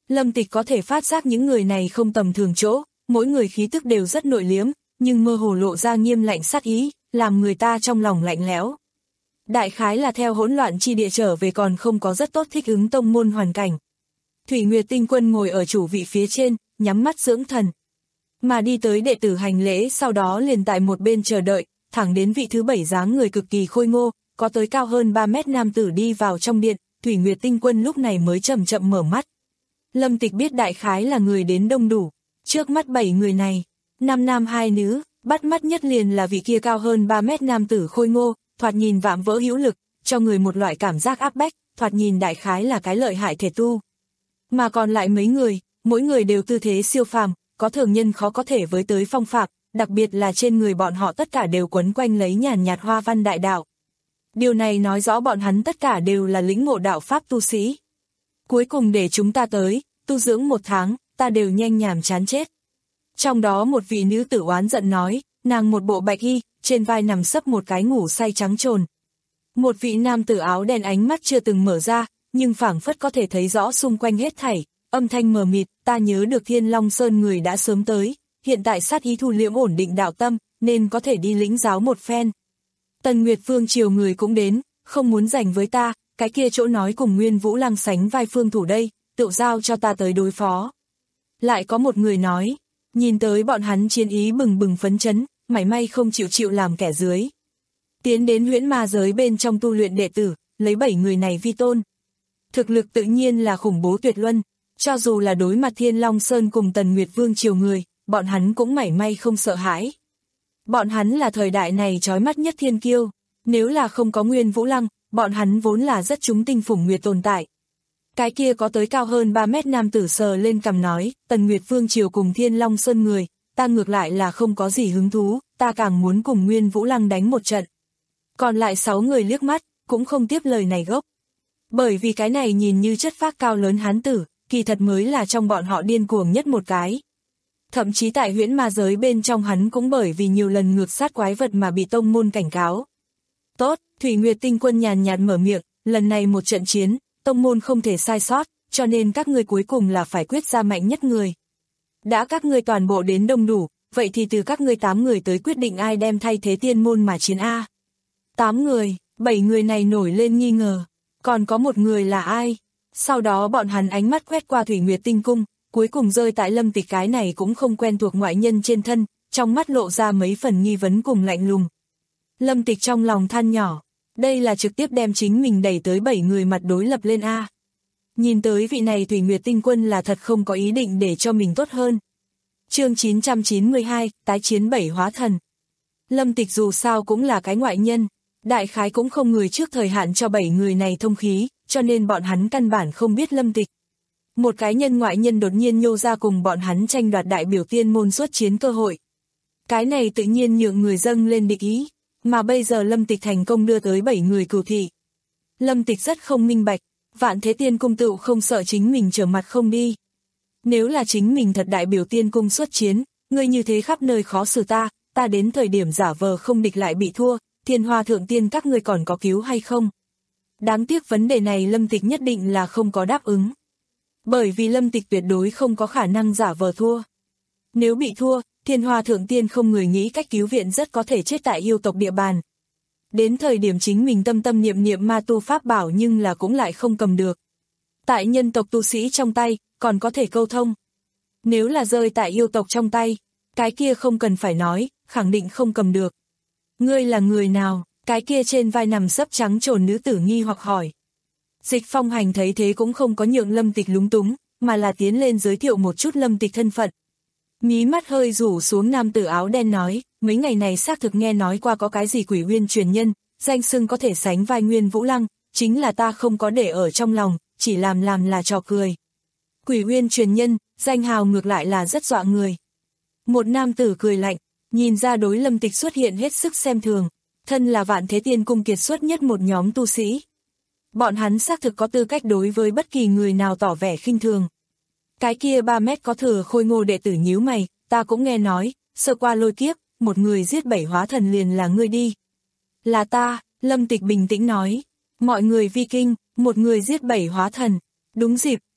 [SPEAKER 2] Lâm Tịch có thể phát giác những người này không tầm thường chỗ, mỗi người khí tức đều rất nội liếm, nhưng mơ hồ lộ ra nghiêm lạnh sát ý, làm người ta trong lòng lạnh lẽo. Đại khái là theo hỗn loạn chi địa trở về còn không có rất tốt thích ứng tông môn hoàn cảnh. Thủy Nguyệt Tinh Quân ngồi ở chủ vị phía trên, nhắm mắt dưỡng thần. Mà đi tới đệ tử hành lễ sau đó liền tại một bên chờ đợi, thẳng đến vị thứ bảy dáng người cực kỳ khôi ngô, có tới cao hơn ba mét nam tử đi vào trong điện, Thủy Nguyệt Tinh Quân lúc này mới chậm chậm mở mắt. Lâm Tịch biết đại khái là người đến đông đủ, trước mắt bảy người này, năm nam hai nữ, bắt mắt nhất liền là vị kia cao hơn ba mét nam tử khôi ngô, thoạt nhìn vạm vỡ hữu lực, cho người một loại cảm giác áp bách, thoạt nhìn đại khái là cái lợi hại thể tu. Mà còn lại mấy người, mỗi người đều tư thế siêu phàm, có thường nhân khó có thể với tới phong phạm, đặc biệt là trên người bọn họ tất cả đều quấn quanh lấy nhàn nhạt hoa văn đại đạo. Điều này nói rõ bọn hắn tất cả đều là lĩnh ngộ đạo pháp tu sĩ. Cuối cùng để chúng ta tới, tu dưỡng một tháng, ta đều nhanh nhàm chán chết. Trong đó một vị nữ tử oán giận nói, nàng một bộ bạch y, trên vai nằm sấp một cái ngủ say trắng trồn. Một vị nam tử áo đen ánh mắt chưa từng mở ra, nhưng phảng phất có thể thấy rõ xung quanh hết thảy, âm thanh mờ mịt, ta nhớ được Thiên Long Sơn người đã sớm tới, hiện tại sát ý thu liễm ổn định đạo tâm, nên có thể đi lĩnh giáo một phen. Tần Nguyệt Phương Triều người cũng đến, không muốn giành với ta, cái kia chỗ nói cùng Nguyên Vũ Lăng sánh vai phương thủ đây, tự giao cho ta tới đối phó. Lại có một người nói, nhìn tới bọn hắn chiến ý bừng bừng phấn chấn, mảy may không chịu chịu làm kẻ dưới. Tiến đến huyễn ma giới bên trong tu luyện đệ tử, lấy bảy người này vi tôn. Thực lực tự nhiên là khủng bố tuyệt luân, cho dù là đối mặt Thiên Long Sơn cùng Tần Nguyệt Vương Triều người, bọn hắn cũng mảy may không sợ hãi. Bọn hắn là thời đại này chói mắt nhất thiên kiêu, nếu là không có Nguyên Vũ Lăng, bọn hắn vốn là rất chúng tinh phủng nguyệt tồn tại. Cái kia có tới cao hơn ba mét nam tử sờ lên cằm nói, Tần Nguyệt Vương Triều cùng Thiên Long Sơn người, ta ngược lại là không có gì hứng thú, ta càng muốn cùng Nguyên Vũ Lăng đánh một trận. Còn lại sáu người liếc mắt, cũng không tiếp lời này gốc. Bởi vì cái này nhìn như chất phác cao lớn hán tử, kỳ thật mới là trong bọn họ điên cuồng nhất một cái. Thậm chí tại huyễn ma giới bên trong hắn cũng bởi vì nhiều lần ngược sát quái vật mà bị tông môn cảnh cáo. Tốt, Thủy Nguyệt Tinh Quân nhàn nhạt mở miệng, lần này một trận chiến, tông môn không thể sai sót, cho nên các ngươi cuối cùng là phải quyết ra mạnh nhất người. Đã các ngươi toàn bộ đến đông đủ, vậy thì từ các ngươi tám người tới quyết định ai đem thay thế tiên môn mà chiến A. Tám người, bảy người này nổi lên nghi ngờ, còn có một người là ai? Sau đó bọn hắn ánh mắt quét qua Thủy Nguyệt Tinh Cung, cuối cùng rơi tại Lâm Tịch cái này cũng không quen thuộc ngoại nhân trên thân, trong mắt lộ ra mấy phần nghi vấn cùng lạnh lùng. Lâm Tịch trong lòng than nhỏ, đây là trực tiếp đem chính mình đẩy tới bảy người mặt đối lập lên A. Nhìn tới vị này Thủy Nguyệt Tinh Quân là thật không có ý định để cho mình tốt hơn. Chương chín trăm chín mươi hai, tái chiến bảy hóa thần. Lâm Tịch dù sao cũng là cái ngoại nhân, đại khái cũng không người trước thời hạn cho bảy người này thông khí, cho nên bọn hắn căn bản không biết Lâm Tịch. Một cái nhân ngoại nhân đột nhiên nhô ra cùng bọn hắn tranh đoạt đại biểu tiên môn xuất chiến cơ hội. Cái này tự nhiên nhượng người dâng lên địch ý, mà bây giờ Lâm Tịch thành công đưa tới bảy người cửu thị. Lâm Tịch rất không minh bạch, Vạn Thế Tiên Cung tựu không sợ chính mình trở mặt không đi. Nếu là chính mình thật đại biểu tiên cung xuất chiến, ngươi như thế khắp nơi khó xử ta, ta đến thời điểm giả vờ không địch lại bị thua, Thiên Hoa Thượng Tiên các ngươi còn có cứu hay không? Đáng tiếc vấn đề này Lâm Tịch nhất định là không có đáp ứng. Bởi vì Lâm Tịch tuyệt đối không có khả năng giả vờ thua. Nếu bị thua, Thiên Hoa Thượng Tiên không người nghĩ cách cứu viện rất có thể chết tại yêu tộc địa bàn. Đến thời điểm chính mình tâm tâm niệm niệm ma tu pháp bảo nhưng là cũng lại không cầm được. Tại nhân tộc tu sĩ trong tay, còn có thể câu thông. Nếu là rơi tại yêu tộc trong tay, cái kia không cần phải nói, khẳng định không cầm được. Ngươi là người nào? Cái kia trên vai nằm sấp trắng trồn nữ tử nghi hoặc hỏi. Dịch Phong Hành thấy thế cũng không có nhượng Lâm Tịch lúng túng, mà là tiến lên giới thiệu một chút Lâm Tịch thân phận. Mí mắt hơi rủ xuống nam tử áo đen nói, mấy ngày này xác thực nghe nói qua có cái gì Quỷ Uyên truyền nhân, danh xưng có thể sánh vai Nguyên Vũ Lăng, chính là ta không có để ở trong lòng, chỉ làm làm là trò cười. Quỷ Uyên truyền nhân, danh hào ngược lại là rất dọa người. Một nam tử cười lạnh, nhìn ra đối Lâm Tịch xuất hiện hết sức xem thường, thân là Vạn Thế Tiên Cung kiệt xuất nhất một nhóm tu sĩ. Bọn hắn xác thực có tư cách đối với bất kỳ người nào tỏ vẻ khinh thường. Cái kia ba mét có thừa khôi ngô đệ tử nhíu mày, ta cũng nghe nói, sơ qua lôi kiếp, một người giết bảy hóa thần liền là ngươi đi. Là ta, Lâm Tịch bình tĩnh nói, mọi người vi kinh, một người giết bảy hóa thần, đúng dịp,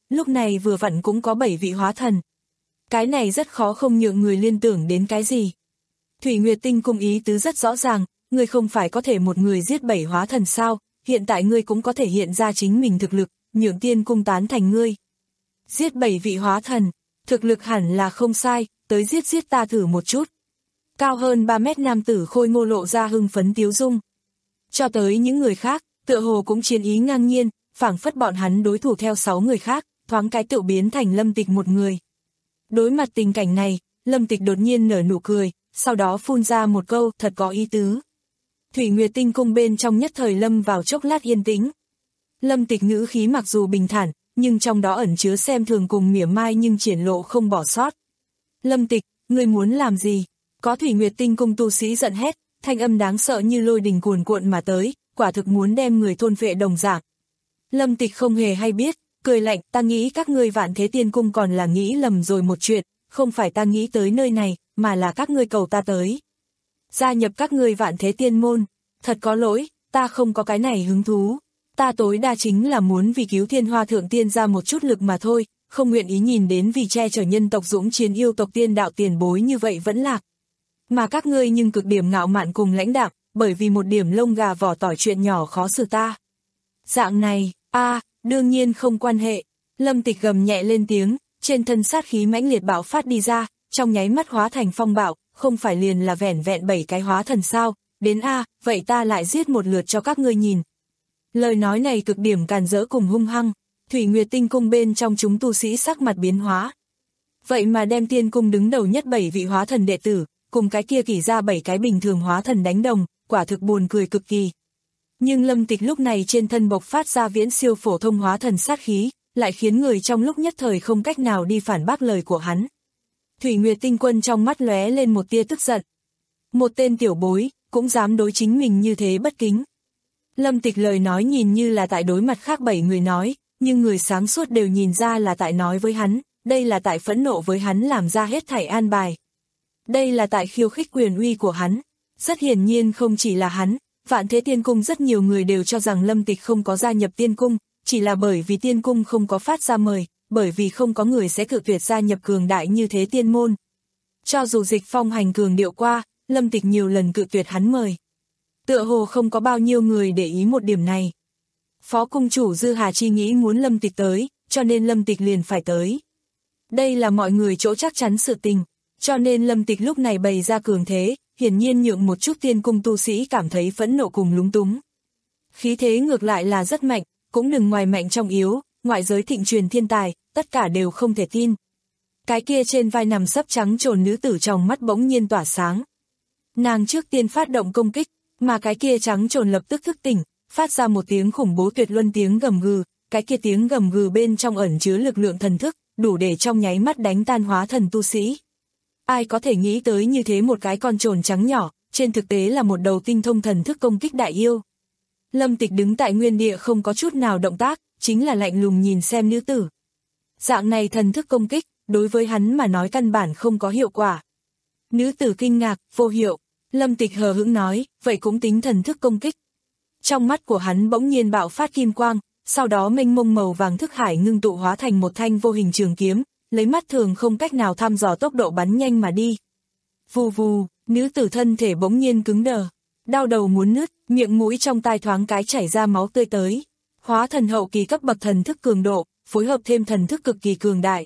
[SPEAKER 2] lúc này vừa vặn cũng có bảy vị hóa thần. Cái này rất khó không nhượng người liên tưởng đến cái gì. Thủy Nguyệt Tinh Cung ý tứ rất rõ ràng, ngươi không phải có thể một người giết bảy hóa thần sao, hiện tại ngươi cũng có thể hiện ra chính mình thực lực, nhượng tiên cung tán thành ngươi. Giết bảy vị hóa thần, thực lực hẳn là không sai, tới giết giết ta thử một chút. Cao hơn ba mét nam tử khôi ngô lộ ra hưng phấn tiếu dung. Cho tới những người khác, tựa hồ cũng chiến ý ngang nhiên, phảng phất bọn hắn đối thủ theo sáu người khác, thoáng cái tự biến thành Lâm Tịch một người. Đối mặt tình cảnh này, Lâm Tịch đột nhiên nở nụ cười, sau đó phun ra một câu thật có ý tứ. Thủy Nguyệt Tinh Cung bên trong nhất thời lâm vào chốc lát yên tĩnh. Lâm Tịch ngữ khí mặc dù bình thản, nhưng trong đó ẩn chứa xem thường cùng mỉa mai nhưng triển lộ không bỏ sót. Lâm Tịch, ngươi muốn làm gì? Có Thủy Nguyệt Tinh Cung tu sĩ giận hét, thanh âm đáng sợ như lôi đình cuồn cuộn mà tới, quả thực muốn đem người thôn phệ đồng dạng. Lâm Tịch không hề hay biết, cười lạnh, ta nghĩ các ngươi Vạn Thế Tiên Cung còn là nghĩ lầm rồi một chuyện, không phải ta nghĩ tới nơi này, mà là các ngươi cầu ta tới. Gia nhập các ngươi Vạn Thế Tiên Môn, thật có lỗi, ta không có cái này hứng thú. Ta tối đa chính là muốn vì cứu Thiên Hoa Thượng Tiên ra một chút lực mà thôi, không nguyện ý nhìn đến vì che chở nhân tộc dũng chiến yêu tộc tiên đạo tiền bối như vậy vẫn lạc. Mà các ngươi nhưng cực điểm ngạo mạn cùng lãnh đạm, bởi vì một điểm lông gà vỏ tỏi chuyện nhỏ khó xử ta. Dạng này, a à, đương nhiên không quan hệ. Lâm Tịch gầm nhẹ lên tiếng, trên thân sát khí mãnh liệt bạo phát đi ra, trong nháy mắt hóa thành phong bạo, không phải liền là vẻn vẹn bảy cái hóa thần sao, đến a, à, vậy ta lại giết một lượt cho các ngươi nhìn. Lời nói này cực điểm càn rỡ cùng hung hăng, Thủy Nguyệt Tinh Cung bên trong chúng tu sĩ sắc mặt biến hóa. Vậy mà đem tiên cung đứng đầu nhất bảy vị hóa thần đệ tử, cùng cái kia kỷ ra bảy cái bình thường hóa thần đánh đồng, quả thực buồn cười cực kỳ. Nhưng Lâm Tịch lúc này trên thân bộc phát ra viễn siêu phổ thông hóa thần sát khí, lại khiến người trong lúc nhất thời không cách nào đi phản bác lời của hắn. Thủy Nguyệt Tinh Quân trong mắt lóe lên một tia tức giận. Một tên tiểu bối, cũng dám đối chính mình như thế bất kính. Lâm Tịch lời nói nhìn như là tại đối mặt khác bảy người nói, nhưng người sáng suốt đều nhìn ra là tại nói với hắn, đây là tại phẫn nộ với hắn làm ra hết thảy an bài. Đây là tại khiêu khích quyền uy của hắn. Rất hiển nhiên không chỉ là hắn, Vạn Thế Tiên Cung rất nhiều người đều cho rằng Lâm Tịch không có gia nhập Tiên Cung, chỉ là bởi vì Tiên Cung không có phát ra mời, bởi vì không có người sẽ cự tuyệt gia nhập cường đại như thế tiên môn. Cho dù Dịch Phong hành cường điệu qua, Lâm Tịch nhiều lần cự tuyệt hắn mời. Tựa hồ không có bao nhiêu người để ý một điểm này. Phó cung chủ Dư Hà Chi nghĩ muốn Lâm Tịch tới, cho nên Lâm Tịch liền phải tới. Đây là mọi người chỗ chắc chắn sự tình, cho nên Lâm Tịch lúc này bày ra cường thế, hiển nhiên nhượng một chút tiên cung tu sĩ cảm thấy phẫn nộ cùng lúng túng. Khí thế ngược lại là rất mạnh, cũng đừng ngoài mạnh trong yếu, ngoại giới thịnh truyền thiên tài, tất cả đều không thể tin. Cái kia trên vai nằm sấp trắng trồn nữ tử trong mắt bỗng nhiên tỏa sáng. Nàng trước tiên phát động công kích, mà cái kia trắng trồn lập tức thức tỉnh, phát ra một tiếng khủng bố tuyệt luân tiếng gầm gừ, cái kia tiếng gầm gừ bên trong ẩn chứa lực lượng thần thức, đủ để trong nháy mắt đánh tan hóa thần tu sĩ. Ai có thể nghĩ tới như thế một cái con trồn trắng nhỏ, trên thực tế là một đầu tinh thông thần thức công kích đại yêu. Lâm Tịch đứng tại nguyên địa không có chút nào động tác, chính là lạnh lùng nhìn xem nữ tử. Dạng này thần thức công kích, đối với hắn mà nói căn bản không có hiệu quả. Nữ tử kinh ngạc, vô hiệu. Lâm Tịch hờ hững nói, vậy cũng tính thần thức công kích. Trong mắt của hắn bỗng nhiên bạo phát kim quang, sau đó mênh mông màu vàng thức hải ngưng tụ hóa thành một thanh vô hình trường kiếm, lấy mắt thường không cách nào thăm dò tốc độ bắn nhanh mà đi. Vù vù, nữ tử thân thể bỗng nhiên cứng đờ, đau đầu muốn nứt, miệng mũi trong tai thoáng cái chảy ra máu tươi tới. Hóa thần hậu kỳ cấp bậc thần thức cường độ, phối hợp thêm thần thức cực kỳ cường đại.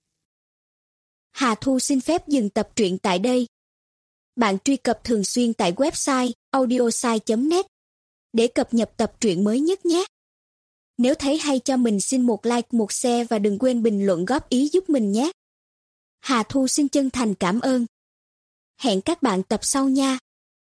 [SPEAKER 3] Hà Thu xin phép dừng tập truyện tại đây. Bạn truy cập thường xuyên tại website audiosai chấm net để cập nhật tập truyện mới nhất nhé. Nếu thấy hay cho mình xin một like, một share và đừng quên bình luận góp ý giúp mình nhé. Hà Thu xin chân thành cảm ơn. Hẹn các bạn tập sau nha.